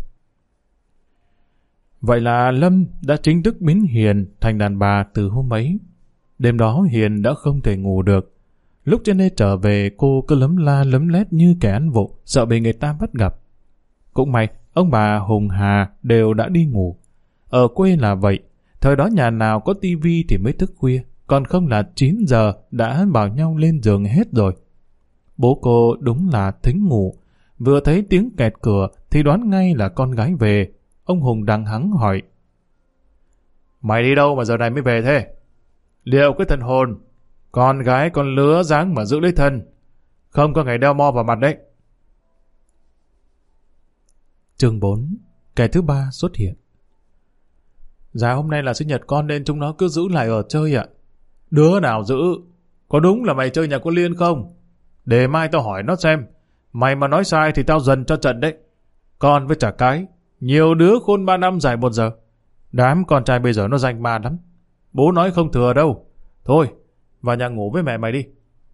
Vậy là Lâm đã chính thức biến Hiền thành đàn bà từ hôm ấy. Đêm đó Hiền đã không thể ngủ được. Lúc trên đây trở về, cô cứ lấm la lấm lét như kẻ ăn vụng, sợ bị người ta bắt gặp. Cũng may, ông bà Hùng Hà đều đã đi ngủ. Ở quê là vậy, thời đó nhà nào có tivi thì mới thức khuya, còn không là 9 giờ đã bảo nhau lên giường hết rồi. Bố cô đúng là thính ngủ, vừa thấy tiếng kẹt cửa thì đoán ngay là con gái về. Ông Hùng đằng hắng hỏi. Mày đi đâu mà giờ này mới về thế? Liệu cái thần hồn, con gái con lứa dáng mà giữ lấy thân, không có ngày đeo mo vào mặt đấy. Chương 4. Kẻ thứ ba xuất hiện. Dạ hôm nay là sinh nhật con nên chúng nó cứ giữ lại ở chơi ạ. Đứa nào giữ? Có đúng là mày chơi nhà cô Liên không? Để mai tao hỏi nó xem. Mày mà nói sai thì tao dần cho trận đấy. Con với chả cái, nhiều đứa khôn 3 năm dài 1 giờ. Đám con trai bây giờ nó danh ma lắm. Bố nói không thừa đâu. Thôi, vào nhà ngủ với mẹ mày đi.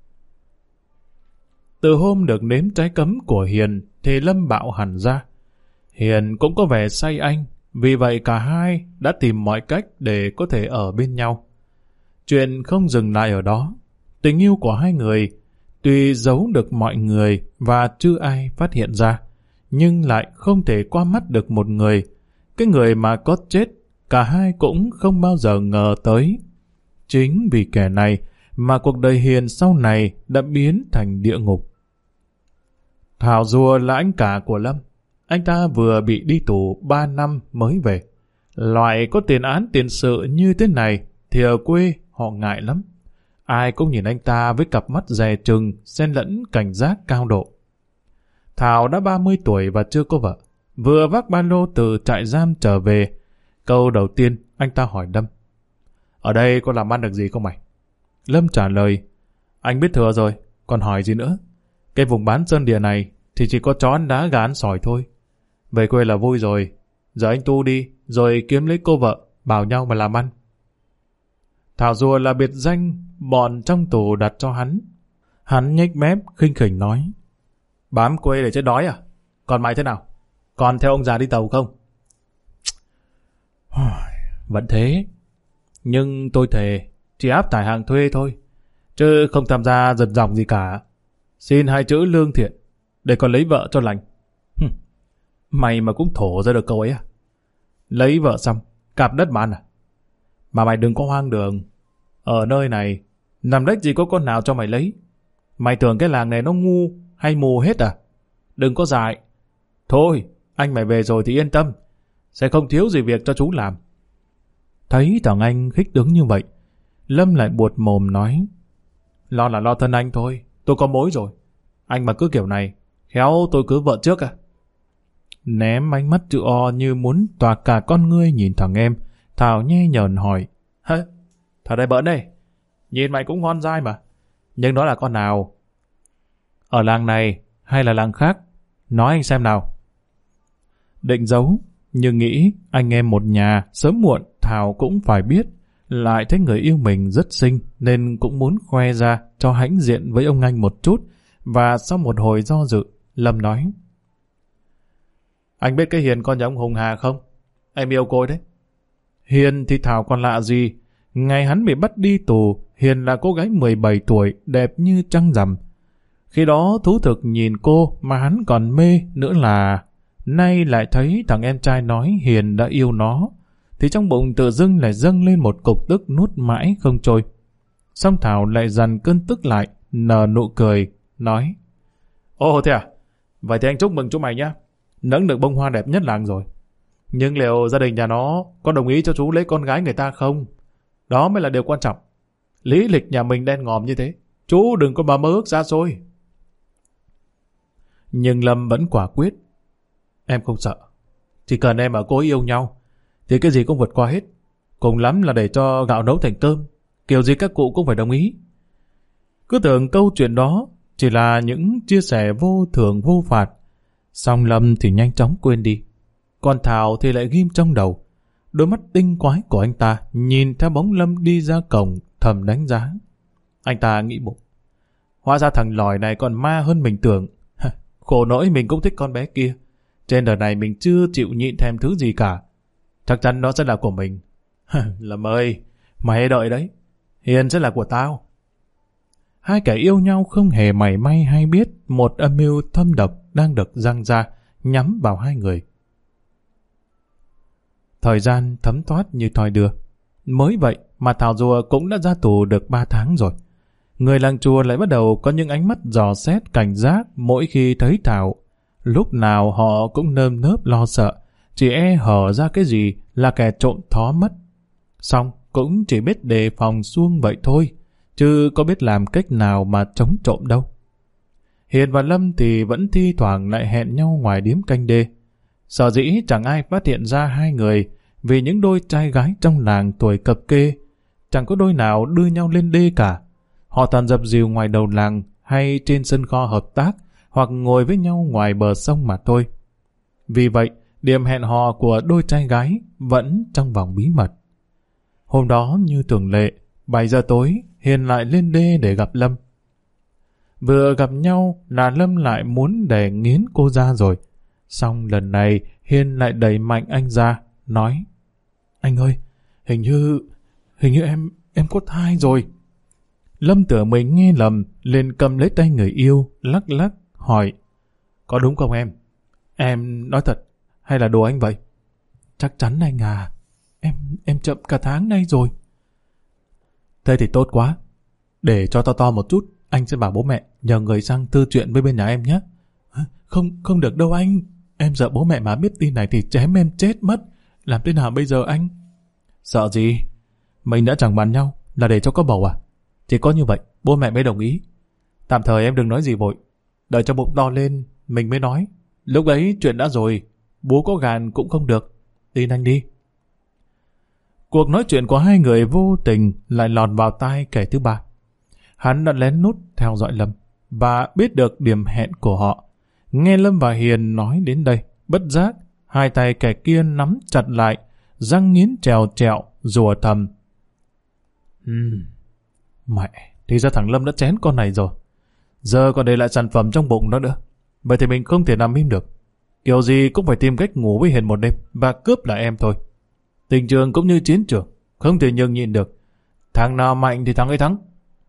Từ hôm được nếm trái cấm của Hiền thì Lâm bạo hẳn ra. Hiền cũng có vẻ say anh, vì vậy cả hai đã tìm mọi cách để có thể ở bên nhau. Chuyện không dừng lại ở đó. Tình yêu của hai người tuy giấu được mọi người và chưa ai phát hiện ra, nhưng lại không thể qua mắt được một người. Cái người mà có chết, cả hai cũng không bao giờ ngờ tới. Chính vì kẻ này mà cuộc đời Hiền sau này đã biến thành địa ngục. Thảo Rùa là anh cả của Lâm. Anh ta vừa bị đi tù 3 năm mới về. Loại có tiền án tiền sự như thế này thì ở quê họ ngại lắm. Ai cũng nhìn anh ta với cặp mắt dè chừng, xen lẫn cảnh giác cao độ. Thảo đã 30 tuổi và chưa có vợ. Vừa vác ba lô từ trại giam trở về. Câu đầu tiên anh ta hỏi Lâm. Ở đây có làm ăn được gì không mày? Lâm trả lời. Anh biết thừa rồi, còn hỏi gì nữa? Cái vùng bán sơn địa này thì chỉ có chó ăn đá gà ăn sỏi thôi. Về quê là vui rồi. Giờ anh tu đi, rồi kiếm lấy cô vợ, bảo nhau mà làm ăn. Thảo Rùa là biệt danh bọn trong tù đặt cho hắn. Hắn nhếch mép khinh khỉnh nói. Bám quê để chết đói à? Còn mày thế nào? Còn theo ông già đi tàu không? Vẫn thế. Nhưng tôi thề chỉ áp tải hàng thuê thôi, chứ không tham gia giật dòng gì cả. Xin 2 chữ lương thiện để còn lấy vợ cho lành. Mày mà cũng thổ ra được câu ấy à? Lấy vợ xong cạp đất bán à? Mà mày đừng có hoang đường. Ở nơi này nằm đếch gì có con nào cho mày lấy. Mày tưởng cái làng này nó ngu hay mù hết à? Đừng có dại. Thôi anh mày về rồi thì yên tâm, sẽ không thiếu gì việc cho chú làm. Thấy thằng anh khích tướng như vậy, Lâm lại buột mồm nói. Lo là lo thân anh thôi, tôi có mối rồi. Anh mà cứ kiểu này, khéo tôi cưới vợ trước à? Ném ánh mắt chữ O như muốn tỏa cả con ngươi nhìn thằng em, Thảo nhe nhờn hỏi. Hả? Thằng đây bỡn đây. Nhìn mày cũng ngon dai mà. Nhưng đó là con nào? Ở làng này hay là làng khác? Nói anh xem nào. Định giấu, nhưng nghĩ anh em một nhà, sớm muộn Thảo cũng phải biết. Lại thấy người yêu mình rất xinh, nên cũng muốn khoe ra cho hãnh diện với ông anh một chút. Và sau một hồi do dự, Lâm nói. Anh biết cái Hiền con nhà ông Hùng Hà không? Em yêu cô đấy. Hiền thì Thảo còn lạ gì. Ngày hắn bị bắt đi tù, Hiền là cô gái 17 tuổi, đẹp như trăng rằm. Khi đó thú thực nhìn cô mà hắn còn mê nữa là nay lại thấy thằng em trai nói Hiền đã yêu nó, thì trong bụng tự dưng lại dâng lên một cục tức nuốt mãi không trôi. Song Thảo lại dằn cơn tức lại, nở nụ cười, nói: Ồ thế à? Vậy thì anh chúc mừng chú mày nhá. Nẫng được bông hoa đẹp nhất làng rồi. Nhưng liệu gia đình nhà nó có đồng ý cho chú lấy con gái người ta không? Đó mới là điều quan trọng. Lý lịch nhà mình đen ngòm như thế, chú đừng có mà mơ ước xa xôi. Nhưng Lâm vẫn quả quyết: Em không sợ. Chỉ cần em và cô ấy yêu nhau thì cái gì cũng vượt qua hết. Cùng lắm là để cho gạo nấu thành cơm, kiểu gì các cụ cũng phải đồng ý. Cứ tưởng câu chuyện đó chỉ là những chia sẻ vô thưởng vô phạt. Song Lâm thì nhanh chóng quên đi. Còn Thảo thì lại ghim trong đầu. Đôi mắt tinh quái của anh ta nhìn theo bóng Lâm đi ra cổng, thầm đánh giá. Anh ta nghĩ bụng: Hóa ra thằng lòi này còn ma hơn mình tưởng. Khổ nỗi mình cũng thích con bé kia. Trên đời này mình chưa chịu nhịn thèm thứ gì cả. Chắc chắn nó sẽ là của mình. Lâm ơi, mày đợi đấy. Hiền sẽ là của tao. Hai kẻ yêu nhau không hề mảy may hay biết một âm mưu thâm độc đang được giăng ra nhắm vào hai người. Thời gian thấm thoát như thoi đưa. Mới vậy mà Thảo Rùa cũng đã ra tù được 3 tháng rồi. Người làng chùa lại bắt đầu có những ánh mắt dò xét cảnh giác mỗi khi thấy Thảo. Lúc nào họ cũng nơm nớp lo sợ, chỉ hở ra cái gì là kẻ trộm thó mất. Xong cũng chỉ biết đề phòng suông vậy thôi, chứ có biết làm cách nào mà chống trộm đâu. Hiền và Lâm thì vẫn thi thoảng lại hẹn nhau ngoài điếm canh đê. Sở dĩ chẳng ai phát hiện ra hai người, vì những đôi trai gái trong làng tuổi cập kê, chẳng có đôi nào đưa nhau lên đê cả. Họ toàn dập dìu ngoài đầu làng hay trên sân kho hợp tác, hoặc ngồi với nhau ngoài bờ sông mà thôi. Vì vậy, điểm hẹn hò của đôi trai gái vẫn trong vòng bí mật. Hôm đó như thường lệ, 7 giờ tối, Hiền lại lên đê để gặp Lâm. Vừa gặp nhau là Lâm lại muốn đè nghiến cô ra rồi. Xong lần này Hiền lại đẩy mạnh anh ra, nói: Anh ơi, hình như em có thai rồi. Lâm tưởng mình nghe lầm, liền cầm lấy tay người yêu, lắc lắc, hỏi: Có đúng không em? Em nói thật, hay là đùa anh vậy? Chắc chắn anh à, em chậm cả tháng nay rồi. Thế thì tốt quá. Để cho to một chút, anh sẽ bảo bố mẹ nhờ người sang thư chuyện với bên nhà em nhé. Không được đâu anh. Em sợ bố mẹ mà biết tin này thì chém em chết mất. Làm thế nào bây giờ anh? Sợ gì? Mình đã chẳng bàn nhau là để cho có bầu à? Chỉ có như vậy bố mẹ mới đồng ý. Tạm thời em đừng nói gì vội. Đợi cho bụng to lên mình mới nói. Lúc ấy chuyện đã rồi, bố có gàn cũng không được. Tin anh đi. Cuộc nói chuyện của hai người vô tình lại lọt vào tai kẻ thứ ba. Hắn đã lén lút theo dõi Lâm và biết được điểm hẹn của họ. Nghe Lâm và Hiền nói đến đây, bất giác hai tay kẻ kia nắm chặt lại, răng nghiến trèo trẹo, rủa thầm: Mẹ, thì ra thằng Lâm đã chén con này rồi. Giờ còn để lại sản phẩm trong bụng nó nữa. Vậy thì mình không thể nằm im được. Kiểu gì cũng phải tìm cách ngủ với Hiền một đêm và cướp lại em thôi. Tình trường cũng như chiến trường, không thể nhường nhịn được. Thằng nào mạnh thì thằng ấy thắng.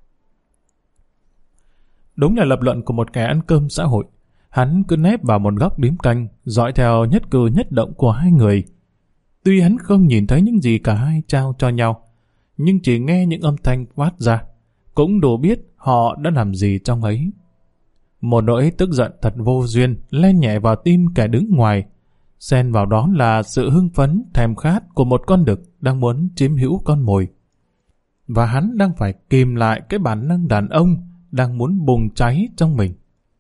Đúng là lập luận của một kẻ ăn cơm xã hội. Hắn cứ nép vào một góc điếm canh, dõi theo nhất cử nhất động của hai người. Tuy hắn không nhìn thấy những gì cả hai trao cho nhau, nhưng chỉ nghe những âm thanh phát ra, cũng đủ biết họ đã làm gì trong ấy. Một nỗi tức giận thật vô duyên len nhẹ vào tim kẻ đứng ngoài. Xen vào đó là sự hưng phấn, thèm khát của một con đực đang muốn chiếm hữu con mồi. Và hắn đang phải kìm lại cái bản năng đàn ông đang muốn bùng cháy trong mình.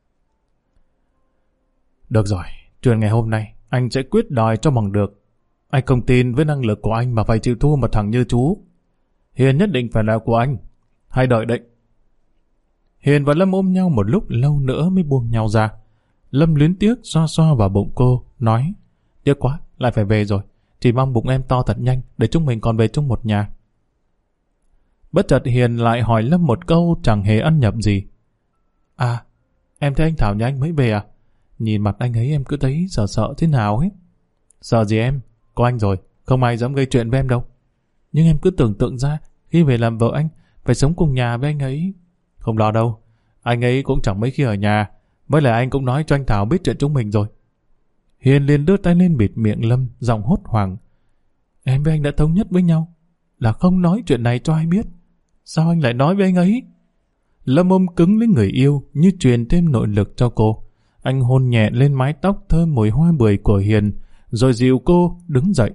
Được rồi, chuyện ngày hôm nay anh sẽ quyết đòi cho bằng được. Anh không tin với năng lực của anh mà phải chịu thua một thằng như chú. Hiền nhất định phải là của anh. Hãy đợi đấy. Hiền và Lâm ôm nhau một lúc lâu nữa mới buông nhau ra. Lâm luyến tiếc xoa xoa vào bụng cô, nói: Tiếc quá, lại phải về rồi. Chỉ mong bụng em to thật nhanh để chúng mình còn về chung một nhà. Bất chợt Hiền lại hỏi Lâm một câu chẳng hề ăn nhập gì. À, em thấy anh Thảo nhà anh mới về à? Nhìn mặt anh ấy em cứ thấy sợ sợ thế nào ấy. Sợ gì em? Có anh rồi, không ai dám gây chuyện với em đâu. Nhưng em cứ tưởng tượng ra khi về làm vợ anh phải sống cùng nhà với anh ấy. Không lo đâu, Anh ấy cũng chẳng mấy khi ở nhà, với lại anh cũng nói cho anh Thảo biết chuyện chúng mình rồi. Hiền liền đưa tay lên bịt miệng Lâm, giọng hốt hoảng. Em với anh đã thống nhất với nhau là không nói chuyện này cho ai biết. Sao anh lại nói với anh ấy? Lâm ôm cứng lấy người yêu như truyền thêm nội lực cho cô. Anh hôn nhẹ lên mái tóc thơm mùi hoa bưởi của Hiền, rồi dìu cô đứng dậy.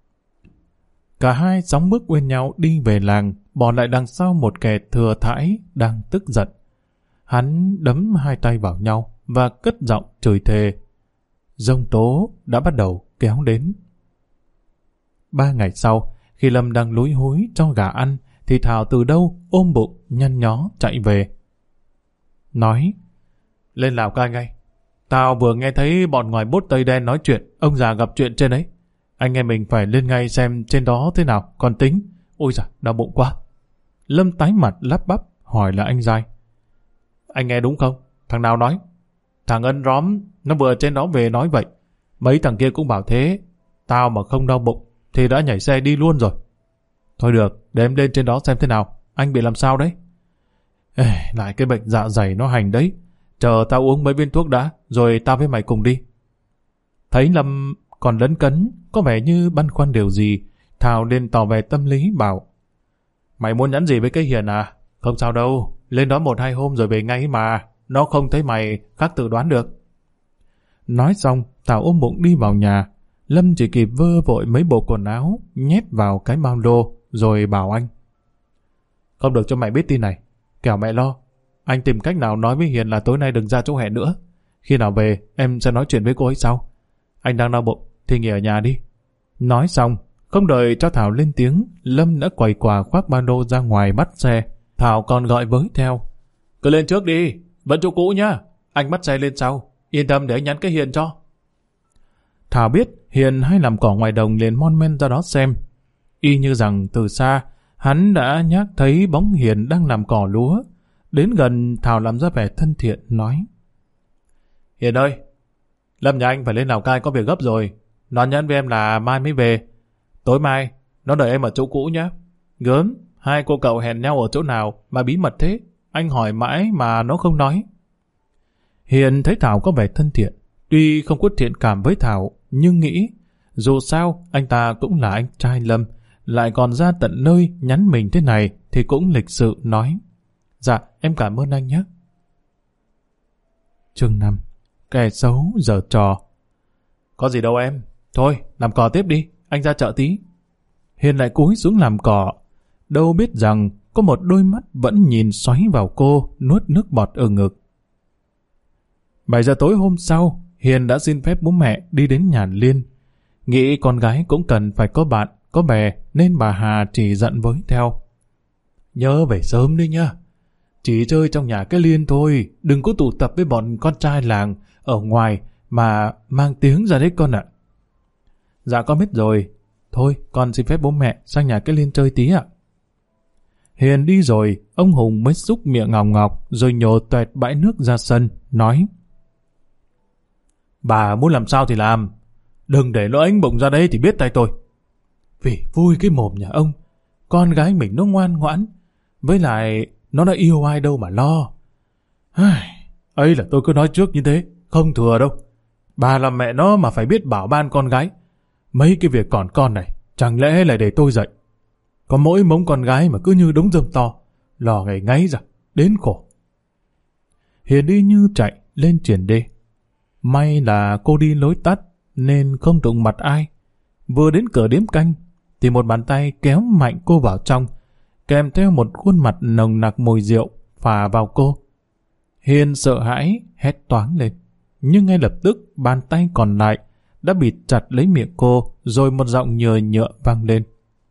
Cả hai sóng bước bên nhau đi về làng, bỏ lại đằng sau một kẻ thừa thãi đang tức giận. Hắn đấm hai tay vào nhau và cất giọng chửi thề. Giông tố đã bắt đầu kéo đến. 3 ngày sau, khi Lâm đang lúi húi cho gà ăn, thì Thảo từ đâu ôm bụng nhăn nhó chạy về. Nói, lên Lào Cai ngay. Tao vừa nghe thấy bọn ngoài bốt Tây Đen nói chuyện, ông già gặp chuyện trên ấy. Anh em mình phải lên ngay xem trên đó thế nào, còn tính. Ôi giời, đau bụng quá. Lâm tái mặt lắp bắp, hỏi là anh Giai. Anh nghe đúng không? Thằng nào nói? Thằng Ân Róm, nó vừa trên đó về nói vậy. Mấy thằng kia cũng bảo thế. Tao mà không đau bụng, thì đã nhảy xe đi luôn rồi. Thôi được, để em lên trên đó xem thế nào. Anh bị làm sao đấy? Ê, lại cái bệnh dạ dày nó hành đấy. Chờ tao uống mấy viên thuốc đã, rồi tao với mày cùng đi. Thấy Lâm còn lấn cấn, có vẻ như băn khoăn điều gì, Thảo nên tỏ vẻ tâm lý bảo. Mày muốn nhắn gì với cái Hiền à? Không sao đâu, lên đó 1-2 hôm rồi về ngay mà. Nó không thấy mày, khác tự đoán được. Nói xong, Thảo ôm bụng đi vào nhà. Lâm chỉ kịp vơ vội mấy bộ quần áo, nhét vào cái bao lô, rồi bảo anh. Không được cho mẹ biết tin này, kẻo mẹ lo. Anh tìm cách nào nói với Hiền là tối nay đừng ra chỗ hẹn nữa. Khi nào về, em sẽ nói chuyện với cô ấy sau. Anh đang đau bụng, thì nghỉ ở nhà đi. Nói xong, không đợi cho Thảo lên tiếng, Lâm đã quầy quà khoác ba lô ra ngoài bắt xe. Thảo còn gọi với theo. Cứ lên trước đi, vẫn chỗ cũ nhá. Anh bắt xe lên sau, yên tâm để anh nhắn cái Hiền cho. Thảo biết Hiền hay làm cỏ ngoài đồng liền mon men ra đó xem. Y như rằng từ xa, hắn đã nhắc thấy bóng Hiền đang làm cỏ lúa. Đến gần, Thảo làm ra vẻ thân thiện, nói. Hiền ơi, Lâm nhà anh phải lên Lào Cai có việc gấp rồi. Nó nhắn với em là mai mới về. Tối mai, nó đợi em ở chỗ cũ nhé. Gớm, hai cô cậu hẹn nhau ở chỗ nào mà bí mật thế? Anh hỏi mãi mà nó không nói. Hiền thấy Thảo có vẻ thân thiện. Tuy không có thiện cảm với Thảo, nhưng nghĩ, dù sao anh ta cũng là anh trai Lâm, lại còn ra tận nơi nhắn mình thế này thì cũng lịch sự nói. Dạ, em cảm ơn anh nhé. Chương 5. Kẻ xấu giở trò. Có gì đâu em. Thôi, làm cỏ tiếp đi, anh ra chợ tí. Hiền lại cúi xuống làm cỏ. Đâu biết rằng có một đôi mắt vẫn nhìn xoáy vào cô, nuốt nước bọt ở ngực. 7 giờ tối hôm sau, Hiền đã xin phép bố mẹ đi đến nhà Liên. Nghĩ con gái cũng cần phải có bạn, có bè, nên bà Hà chỉ dặn với theo. Nhớ về sớm đi nhá. Chỉ chơi trong nhà cái Liên thôi, đừng có tụ tập với bọn con trai làng ở ngoài mà mang tiếng ra đấy con ạ. Dạ con biết rồi. Thôi, con xin phép bố mẹ sang nhà cái Liên chơi tí ạ. Hiền đi rồi, ông Hùng mới xúc miệng ngọc ngọc rồi nhổ toẹt bãi nước ra sân, nói. Bà muốn làm sao thì làm, đừng để nó ánh bụng ra đây thì biết tay tôi. Vì vui cái mồm nhà ông, con gái mình nó ngoan ngoãn, với lại nó đã yêu ai đâu mà lo. Ấy là tôi cứ nói trước như thế, không thừa đâu. Bà là mẹ nó mà phải biết bảo ban con gái. Mấy cái việc còn con này, chẳng lẽ lại để tôi dạy. Có mỗi mống con gái mà cứ như đống rơm to, lò ngày ngáy ra, đến khổ. Hiền đi như chạy lên triển đê. May là cô đi lối tắt nên không đụng mặt ai. Vừa đến cửa điếm canh thì một bàn tay kéo mạnh cô vào trong, kèm theo một khuôn mặt nồng nặc mùi rượu phả vào cô. Hiền sợ hãi hét toáng lên, nhưng ngay lập tức bàn tay còn lại đã bịt chặt lấy miệng cô, rồi một giọng nhờ nhựa vang lên.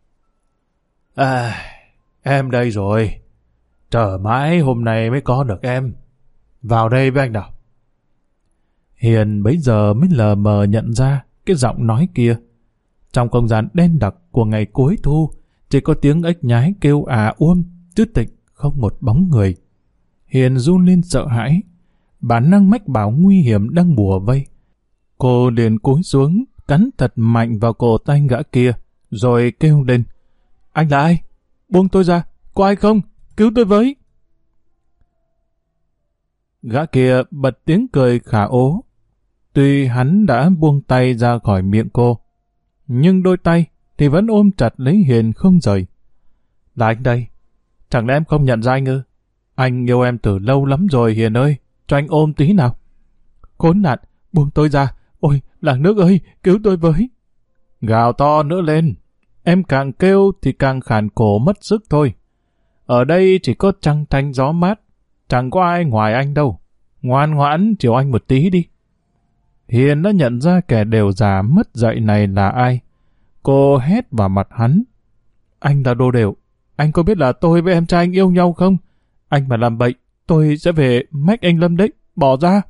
Em đây rồi. Chờ mãi hôm nay mới có được em. Vào đây với anh nào. Hiền bấy giờ mới lờ mờ nhận ra cái giọng nói kia. Trong không gian đen đặc của ngày cuối thu, chỉ có tiếng ếch nhái kêu chứ tịch không một bóng người. Hiền run lên sợ hãi, bản năng mách bảo nguy hiểm đang bùa vây. Cô liền cúi xuống, cắn thật mạnh vào cổ tay gã kia, rồi kêu lên. Anh là ai? Buông tôi ra, có ai không? Cứu tôi với! Gã kia bật tiếng cười khả ố. Tuy hắn đã buông tay ra khỏi miệng cô, nhưng đôi tay thì vẫn ôm chặt lấy Hiền không rời. Là anh đây. Chẳng lẽ em không nhận ra anh ư? Anh yêu em từ lâu lắm rồi Hiền ơi. Cho anh ôm tí nào. Khốn nạn, buông tôi ra. Ôi, làng nước ơi, cứu tôi với. Gào to nữa lên. Em càng kêu thì càng khàn cổ mất sức thôi. Ở đây chỉ có trăng thanh gió mát. Chẳng có ai ngoài anh đâu. Ngoan ngoãn chiều anh một tí đi. Hiền đã nhận ra kẻ đều già mất dạy này là ai. Cô hét vào mặt hắn. Anh là đồ đều. Anh có biết là tôi với em trai anh yêu nhau không? Anh mà làm bậy, tôi sẽ về mách anh Lâm đấy. Bỏ ra.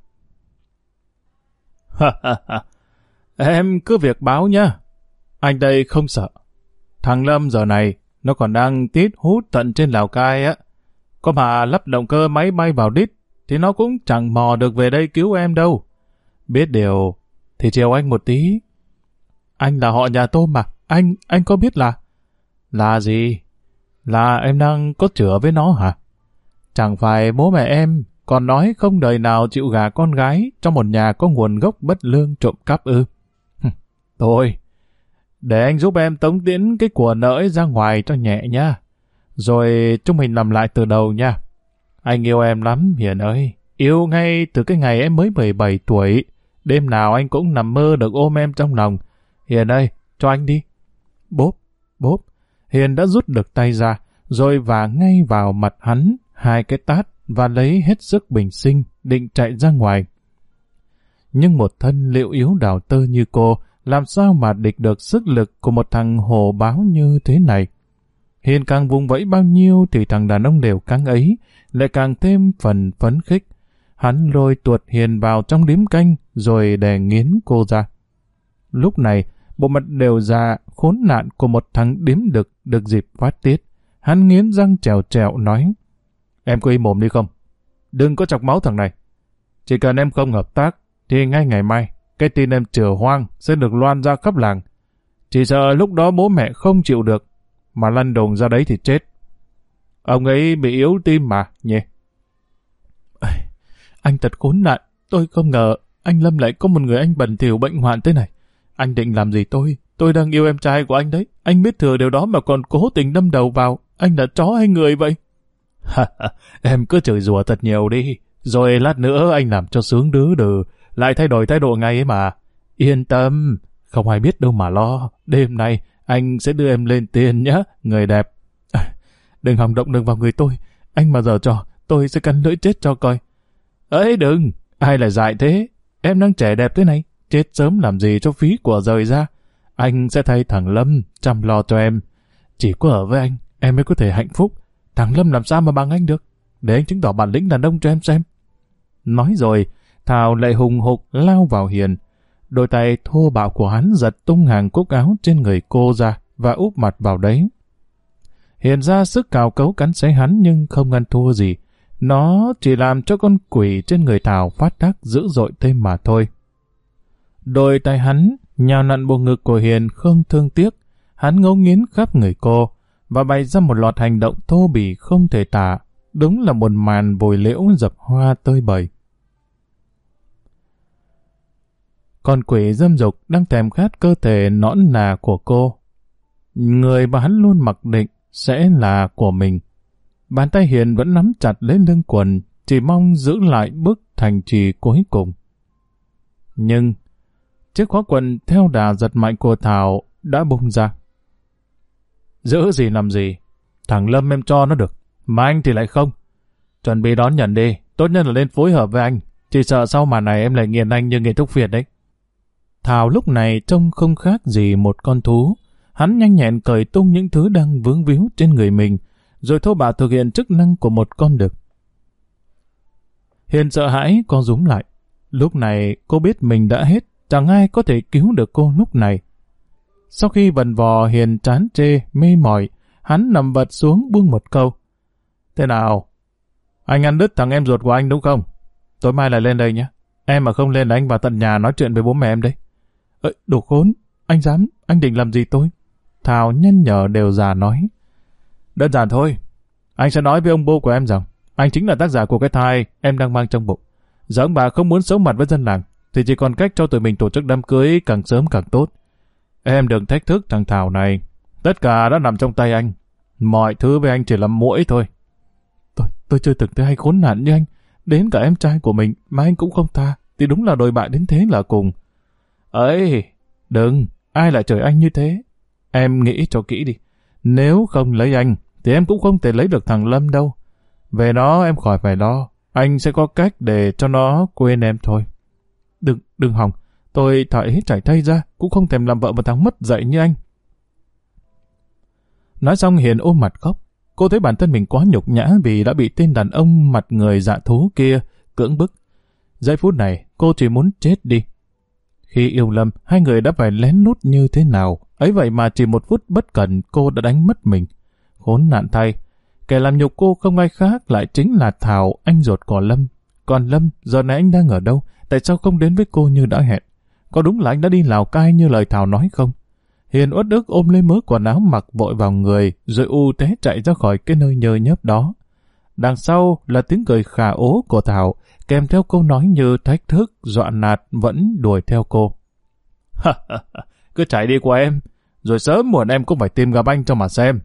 Em cứ việc báo nhá. Anh đây không sợ. Thằng Lâm giờ này, nó còn đang tít hút tận trên Lào Cai á. Có mà lắp động cơ máy bay vào đít, thì nó cũng chẳng mò được về đây cứu em đâu. Biết điều, thì chiều anh một tí. Anh là họ nhà Tôm mà. Anh có biết là... Là gì? Là em đang có chữa với nó hả? Chẳng phải bố mẹ em còn nói không đời nào chịu gả con gái trong một nhà có nguồn gốc bất lương trộm cắp ư? Thôi, để anh giúp em tống tiễn cái của nợ ấy ra ngoài cho nhẹ nha. Rồi chúng mình làm lại từ đầu nha. Anh yêu em lắm Hiền ơi. Yêu ngay từ cái ngày em mới 17 tuổi. Đêm nào anh cũng nằm mơ được ôm em trong lòng. Hiền ơi, cho anh đi. Bốp, bốp. Hiền đã rút được tay ra, rồi vả ngay vào mặt hắn 2 cái tát và lấy hết sức bình sinh, định chạy ra ngoài. Nhưng một thân liệu yếu đào tơ như cô, làm sao mà địch được sức lực của một thằng hổ báo như thế này? Hiền càng vùng vẫy bao nhiêu thì thằng đàn ông đều căng ấy, lại càng thêm phần phấn khích. Hắn lôi tuột Hiền vào trong điếm canh, rồi đè nghiến cô ra. Lúc này, bộ mặt đều già, khốn nạn của một thằng điếm đực được dịp phát tiết. Hắn nghiến răng trèo trèo nói, em có im mồm đi không? Đừng có chọc máu thằng này. Chỉ cần em không hợp tác, thì ngay ngày mai, cái tin em chửa hoang sẽ được loan ra khắp làng. Chỉ sợ lúc đó bố mẹ không chịu được, mà lăn đồn ra đấy thì chết. Ông ấy bị yếu tim mà, nhỉ? Anh thật khốn nạn, tôi không ngờ anh Lâm lại có một người anh bẩn thỉu bệnh hoạn thế này. Anh định làm gì tôi? Tôi đang yêu em trai của anh đấy. Anh biết thừa điều đó mà còn cố tình đâm đầu vào. Anh là chó hay người vậy? Em cứ chửi rủa thật nhiều đi. Rồi lát nữa anh làm cho sướng đứ đừ. Lại thay đổi thái độ ngay ấy mà. Yên tâm. Không ai biết đâu mà lo. Đêm nay anh sẽ đưa em lên tiền nhá, người đẹp. Đừng hòng động đừng vào người tôi. Anh mà giở trò, tôi sẽ cắn lưỡi chết cho coi. Ấy đừng. Ai lại dại thế? Em đang trẻ đẹp thế này. Chết sớm làm gì cho phí của rời ra. Anh sẽ thay thằng Lâm chăm lo cho em. Chỉ có ở với anh, em mới có thể hạnh phúc. Thằng Lâm làm sao mà bằng anh được? Để anh chứng tỏ bản lĩnh đàn ông cho em xem. Nói rồi, Thảo lại hùng hục lao vào Hiền. Đôi tay thô bạo của hắn giật tung hàng cúc áo trên người cô ra và úp mặt vào đấy. Hiền ra sức cào cấu cắn xé hắn nhưng không ăn thua gì. Nó chỉ làm cho con quỷ trên người Thảo phát tác dữ dội thêm mà thôi. Đôi tay hắn nhào nặn bộ ngực của Hiền không thương tiếc. Hắn ngấu nghiến khắp người cô và bày ra một loạt hành động thô bỉ không thể tả. Đúng là một màn vồi liễu dập hoa tơi bời. Con quỷ dâm dục đang thèm khát cơ thể nõn nà của cô. Người mà hắn luôn mặc định sẽ là của mình. Bàn tay Hiền vẫn nắm chặt lấy lưng quần, chỉ mong giữ lại bức thành trì cuối cùng. Nhưng chiếc khóa quần theo đà giật mạnh của Thảo đã bung ra. Giữ gì làm gì? Thằng Lâm em cho nó được, mà anh thì lại không. Chuẩn bị đón nhận đi, tốt nhất là lên phối hợp với anh. Chỉ sợ sau màn này em lại nghiền anh như nghiền thuốc phiện đấy. Thảo lúc này trông không khác gì một con thú. Hắn nhanh nhẹn cởi tung những thứ đang vướng víu trên người mình, rồi thô bạo thực hiện chức năng của một con đực. Hiền sợ hãi co rúm lại. Lúc này cô biết mình đã hết, chẳng ai có thể cứu được cô lúc này. Sau khi vần vò Hiền chán chê, mê mỏi, hắn nằm vật xuống buông một câu. Thế nào? Anh ăn đứt thằng em ruột của anh đúng không? Tối mai lại lên đây nhé. Em mà không lên là anh vào tận nhà nói chuyện với bố mẹ em đấy. Đồ khốn, anh dám, anh định làm gì tôi? Thảo nhăn nhở đều già nói. Đơn giản thôi. Anh sẽ nói với ông bố của em rằng anh chính là tác giả của cái thai em đang mang trong bụng. Giờ ông bà không muốn xấu mặt với dân làng, thì chỉ còn cách cho tụi mình tổ chức đám cưới càng sớm càng tốt. Em đừng thách thức thằng Thảo này. Tất cả đã nằm trong tay anh. Mọi thứ với anh chỉ là muỗi thôi. Tôi chưa từng thấy hay khốn nạn như anh. Đến cả em trai của mình mà anh cũng không tha, thì đúng là đồi bại đến thế là cùng. Ấy, đừng, ai lại chửi anh như thế? Em nghĩ cho kỹ đi. Nếu không lấy anh, thì em cũng không thể lấy được thằng Lâm đâu. Về nó em khỏi phải lo. Anh sẽ có cách để cho nó quên em thôi. Đừng hòng. Tôi thải hết chảy thây ra, cũng không thèm làm vợ một thằng mất dạy như anh. Nói xong Hiền ôm mặt khóc. Cô thấy bản thân mình quá nhục nhã vì đã bị tên đàn ông mặt người dạ thú kia cưỡng bức. Giây phút này, cô chỉ muốn chết đi. Khi yêu Lâm, hai người đã phải lén lút như thế nào. Ấy vậy mà chỉ một phút bất cẩn cô đã đánh mất mình. Khốn nạn thay. Kẻ làm nhục cô không ai khác lại chính là Thảo, anh ruột của Lâm. Còn Lâm, giờ này anh đang ở đâu? Tại sao không đến với cô như đã hẹn? Có đúng là anh đã đi Lào Cai như lời Thảo nói không? Hiền uất ức ôm lấy mớ quần áo mặc vội vào người, rồi u té chạy ra khỏi cái nơi nhơ nhớp đó. Đằng sau là tiếng cười khà ố của Thảo, kèm theo câu nói như thách thức, dọa nạt vẫn đuổi theo cô. Cứ chạy đi của em, rồi sớm muộn em cũng phải tìm gặp anh cho mà xem.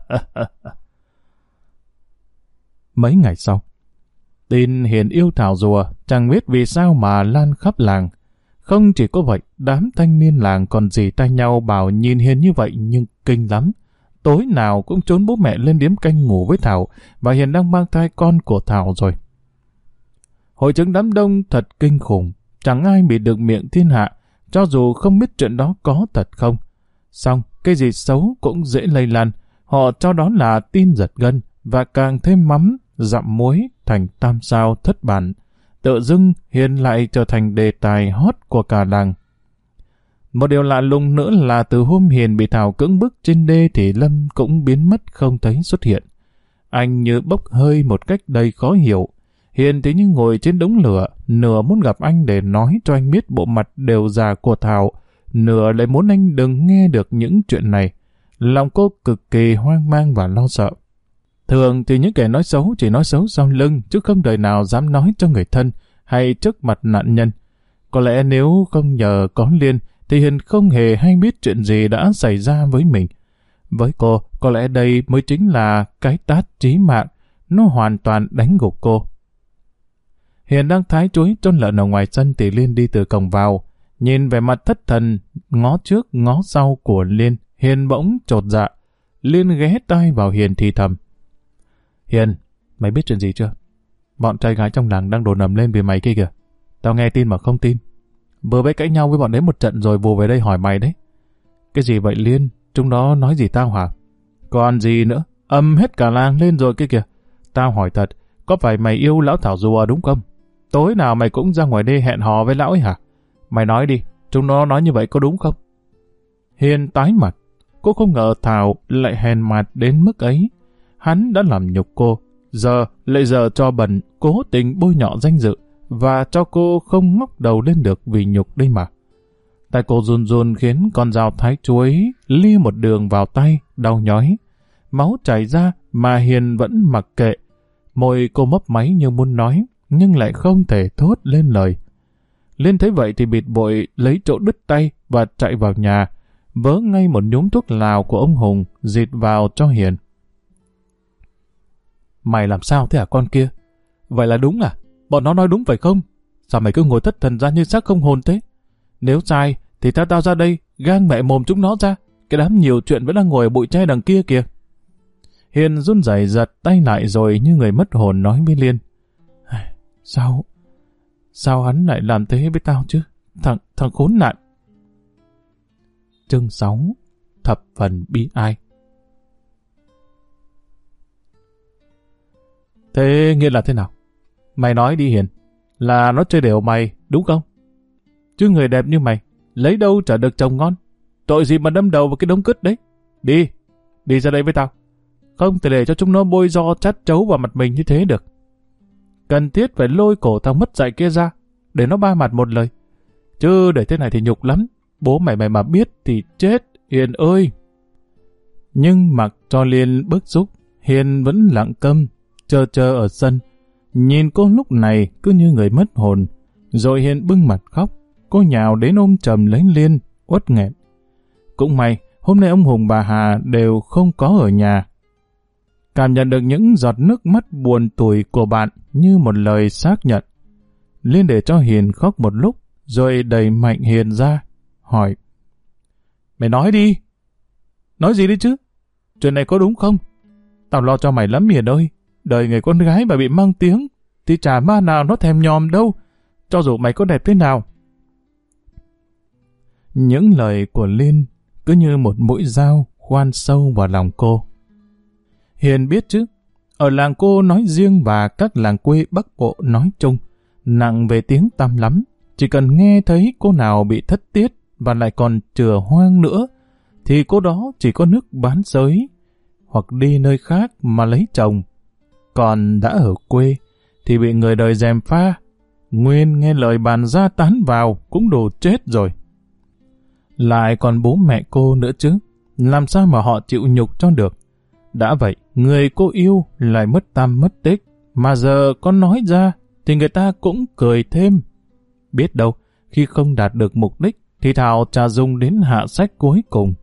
Mấy ngày sau, tin Hiền yêu Thảo rùa chẳng biết vì sao mà lan khắp làng. Không chỉ có vậy, đám thanh niên làng còn dì tay nhau bảo nhìn Hiền như vậy nhưng kinh lắm. Tối nào cũng trốn bố mẹ lên điếm canh ngủ với Thảo, và Hiền đang mang thai con của Thảo rồi. Hội chứng đám đông thật kinh khủng, chẳng ai bị được miệng thiên hạ, cho dù không biết chuyện đó có thật không. Xong, cái gì xấu cũng dễ lây lan, họ cho đó là tin giật gân, và càng thêm mắm, dặm muối thành tam sao thất bản. Tự dưng Hiền lại trở thành đề tài hot của cả làng. Một điều lạ lùng nữa là từ hôm Hiền bị Thảo cưỡng bức trên đê thì Lâm cũng biến mất không thấy xuất hiện. Anh như bốc hơi một cách đầy khó hiểu. Hiền thì như ngồi trên đống lửa, nửa muốn gặp anh để nói cho anh biết bộ mặt đều già của Thảo, nửa lại muốn anh đừng nghe được những chuyện này. Lòng cô cực kỳ hoang mang và lo sợ. Thường thì những kẻ nói xấu chỉ nói xấu sau lưng, chứ không đời nào dám nói cho người thân hay trước mặt nạn nhân. Có lẽ nếu không nhờ có Liên, thì Hiền không hề hay biết chuyện gì đã xảy ra với mình. Với cô, có lẽ đây mới chính là cái tát chí mạng, nó hoàn toàn đánh gục cô. Hiền đang thái chuối chôn lợn ở ngoài sân thì Liên đi từ cổng vào. Nhìn vẻ mặt thất thần, ngó trước ngó sau của Liên, Hiền bỗng chột dạ. Liên ghé tai vào Hiền thì thầm. Hiền, mày biết chuyện gì chưa? Bọn trai gái trong làng đang đồn ầm lên về mày kia kìa. Tao nghe tin mà không tin. Vừa mới cãi nhau với bọn đấy một trận rồi vù về đây hỏi mày đấy. Cái gì vậy Liên? Chúng nó nói gì tao hả? Còn gì nữa? Âm hết cả làng lên rồi kia kìa. Tao hỏi thật, có phải mày yêu lão Thảo rùa đúng không? Tối nào mày cũng ra ngoài đê hẹn hò với lão ấy hả? Mày nói đi, chúng nó nói như vậy có đúng không? Hiền tái mặt. Cô không ngờ Thảo lại hèn mặt đến mức ấy. Hắn đã làm nhục cô, giờ lại giờ cho bẩn, cố tình bôi nhọ danh dự, và cho cô không ngóc đầu lên được vì nhục đây mà. Tay cô run run khiến con dao thái chuối lia một đường vào tay, đau nhói. Máu chảy ra mà Hiền vẫn mặc kệ. Môi cô mấp máy như muốn nói, nhưng lại không thể thốt lên lời. Liên thấy vậy thì bịt bội lấy chỗ đứt tay và chạy vào nhà, vớ ngay một nhúm thuốc lào của ông Hùng, dịt vào cho Hiền. Mày làm sao thế hả con kia? Vậy là đúng à? Bọn nó nói đúng phải không? Sao mày cứ ngồi thất thần ra như xác không hồn thế? Nếu sai thì tao ra đây gang mẹ mồm chúng nó ra. Cái đám nhiều chuyện vẫn đang ngồi ở bụi tre đằng kia kìa. Hiền run rẩy giật tay lại rồi như người mất hồn nói với Liên. Sao hắn lại làm thế với tao chứ? Thằng khốn nạn. Chương 6 thập phần bi ai. Thế nghĩa là thế nào? Mày nói đi Hiền, là nó chơi đều mày, đúng không? Chứ người đẹp như mày, lấy đâu trả được chồng ngon? Tội gì mà đâm đầu vào cái đống cứt đấy? Đi ra đây với tao. Không thể để cho chúng nó bôi do chát chấu vào mặt mình như thế được. Cần thiết phải lôi cổ thằng mất dạy kia ra, để nó ba mặt một lời. Chứ để thế này thì nhục lắm. Bố mày mà biết thì chết, Hiền ơi. Nhưng mặc cho Liên bức xúc, Hiền vẫn lặng câm, chờ ở sân. Nhìn cô lúc này cứ như người mất hồn. Rồi Hiền bưng mặt khóc. Cô nhào đến ôm chầm lấy Liên, uất nghẹn. Cũng may, hôm nay ông Hùng bà Hà đều không có ở nhà. Cảm nhận được những giọt nước mắt buồn tủi của bạn như một lời xác nhận. Liên để cho Hiền khóc một lúc, rồi đẩy mạnh Hiền ra, hỏi. Mày nói đi. Nói gì đi chứ? Chuyện này có đúng không? Tao lo cho mày lắm Hiền ơi. Đời người con gái mà bị mang tiếng, thì chả ma nào nó thèm nhòm đâu, cho dù mày có đẹp thế nào. Những lời của Liên cứ như một mũi dao khoan sâu vào lòng cô. Hiền biết chứ, ở làng cô nói riêng và các làng quê Bắc Bộ nói chung, nặng về tiếng tăm lắm. Chỉ cần nghe thấy cô nào bị thất tiết và lại còn chừa hoang nữa, thì cô đó chỉ có nước bán xới, hoặc đi nơi khác mà lấy chồng. Còn đã ở quê, thì bị người đời gièm pha, nguyên nghe lời bàn ra tán vào cũng đồ chết rồi. Lại còn bố mẹ cô nữa chứ, làm sao mà họ chịu nhục cho được. Đã vậy, người cô yêu lại mất tăm mất tích, mà giờ có nói ra thì người ta cũng cười thêm. Biết đâu, khi không đạt được mục đích thì thảo trà dùng đến hạ sách cuối cùng.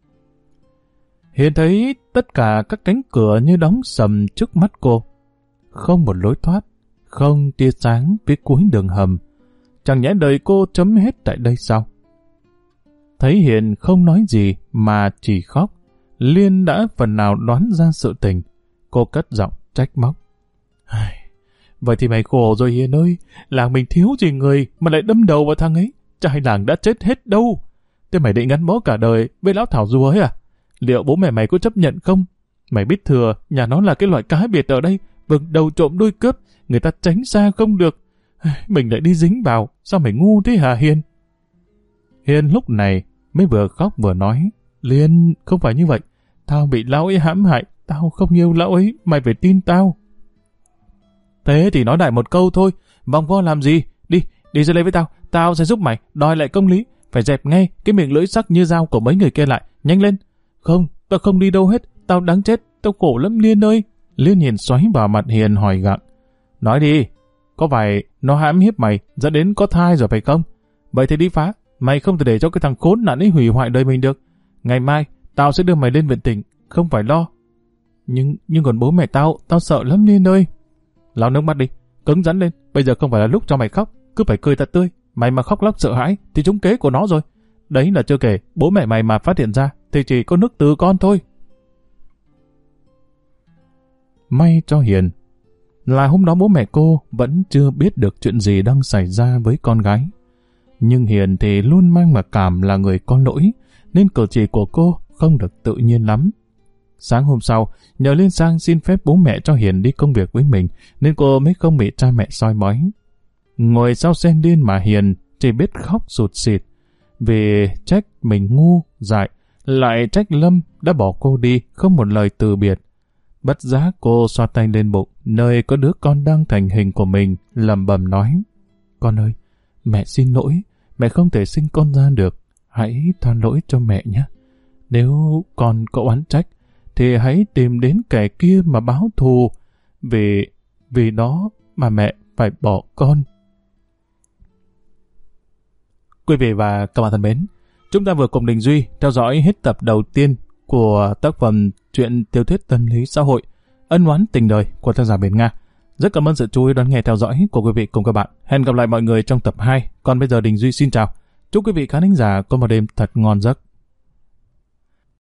Hiền thấy tất cả các cánh cửa như đóng sầm trước mắt cô. Không một lối thoát, không tia sáng phía cuối đường hầm. Chẳng nhẽ đời cô chấm hết tại đây sao? Thấy Hiền không nói gì mà chỉ khóc, Liên đã phần nào đoán ra sự tình. Cô cất giọng trách móc. Vậy thì mày khổ rồi Hiền ơi, làng mình thiếu gì người mà lại đâm đầu vào thằng ấy. Trai làng đã chết hết đâu. Thế mày định gắn bó cả đời với lão thảo rùa ấy à? Liệu bố mẹ mày có chấp nhận không? Mày biết thừa, nhà nó là cái loại cá biệt ở đây, vừng đầu trộm đuôi cướp, người ta tránh xa không được. Mình lại đi dính vào, sao mày ngu thế hả Hiền? Hiền lúc này mới vừa khóc vừa nói. Liên, không phải như vậy. Tao bị lão ấy hãm hại, tao không yêu lão ấy, mày phải tin tao. Thế thì nói đại một câu thôi, vòng vo làm gì? Đi ra đây với tao, tao sẽ giúp mày đòi lại công lý. Phải dẹp ngay cái miệng lưỡi sắc như dao của mấy người kia lại, nhanh lên. Không, tao không đi đâu hết, tao đáng chết, tao khổ lắm Liên ơi. Liên nhìn xoáy vào mặt Hiền hỏi gặng. Nói đi, có phải nó hãm hiếp mày dẫn đến có thai rồi phải không? Vậy thì đi phá, mày không thể để cho cái thằng khốn nạn ấy hủy hoại đời mình được. Ngày mai tao sẽ đưa mày lên viện tỉnh, không phải lo. Nhưng còn bố mẹ tao sợ lắm Liên ơi. Lau nước mắt đi, cứng rắn lên, bây giờ không phải là lúc cho mày khóc, cứ phải cười thật tươi. Mày mà khóc lóc sợ hãi thì trúng kế của nó rồi. Đấy là chưa kể, bố mẹ mày mà phát hiện ra thì chỉ có nước từ con thôi. May cho Hiền là hôm đó bố mẹ cô vẫn chưa biết được chuyện gì đang xảy ra với con gái. Nhưng Hiền thì luôn mang mặc cảm là người có lỗi, nên cử chỉ của cô không được tự nhiên lắm. Sáng hôm sau, nhờ Liên sang xin phép bố mẹ cho Hiền đi công việc với mình, nên cô mới không bị cha mẹ soi mói. Ngồi sau xe Liên mà Hiền chỉ biết khóc sụt sịt, vì trách mình ngu, dại, lại trách Lâm đã bỏ cô đi, không một lời từ biệt. Bất giác cô xoa tay lên bụng, nơi có đứa con đang thành hình của mình, lẩm bẩm nói. Con ơi, mẹ xin lỗi, mẹ không thể sinh con ra được, hãy tha lỗi cho mẹ nhé. Nếu con có oán trách, thì hãy tìm đến kẻ kia mà báo thù, vì đó mà mẹ phải bỏ con. Quý vị và các bạn thân mến, chúng ta vừa cùng Đình Duy theo dõi hết tập đầu tiên của tác phẩm truyện tiểu thuyết tâm lý xã hội Ân oán tình đời của tác giả Bền Nga. Rất cảm ơn sự chú ý đón nghe theo dõi của quý vị cùng các bạn. Hẹn gặp lại mọi người trong tập 2. Còn bây giờ Đình Duy xin chào. Chúc quý vị khán thính giả có một đêm thật ngon giấc.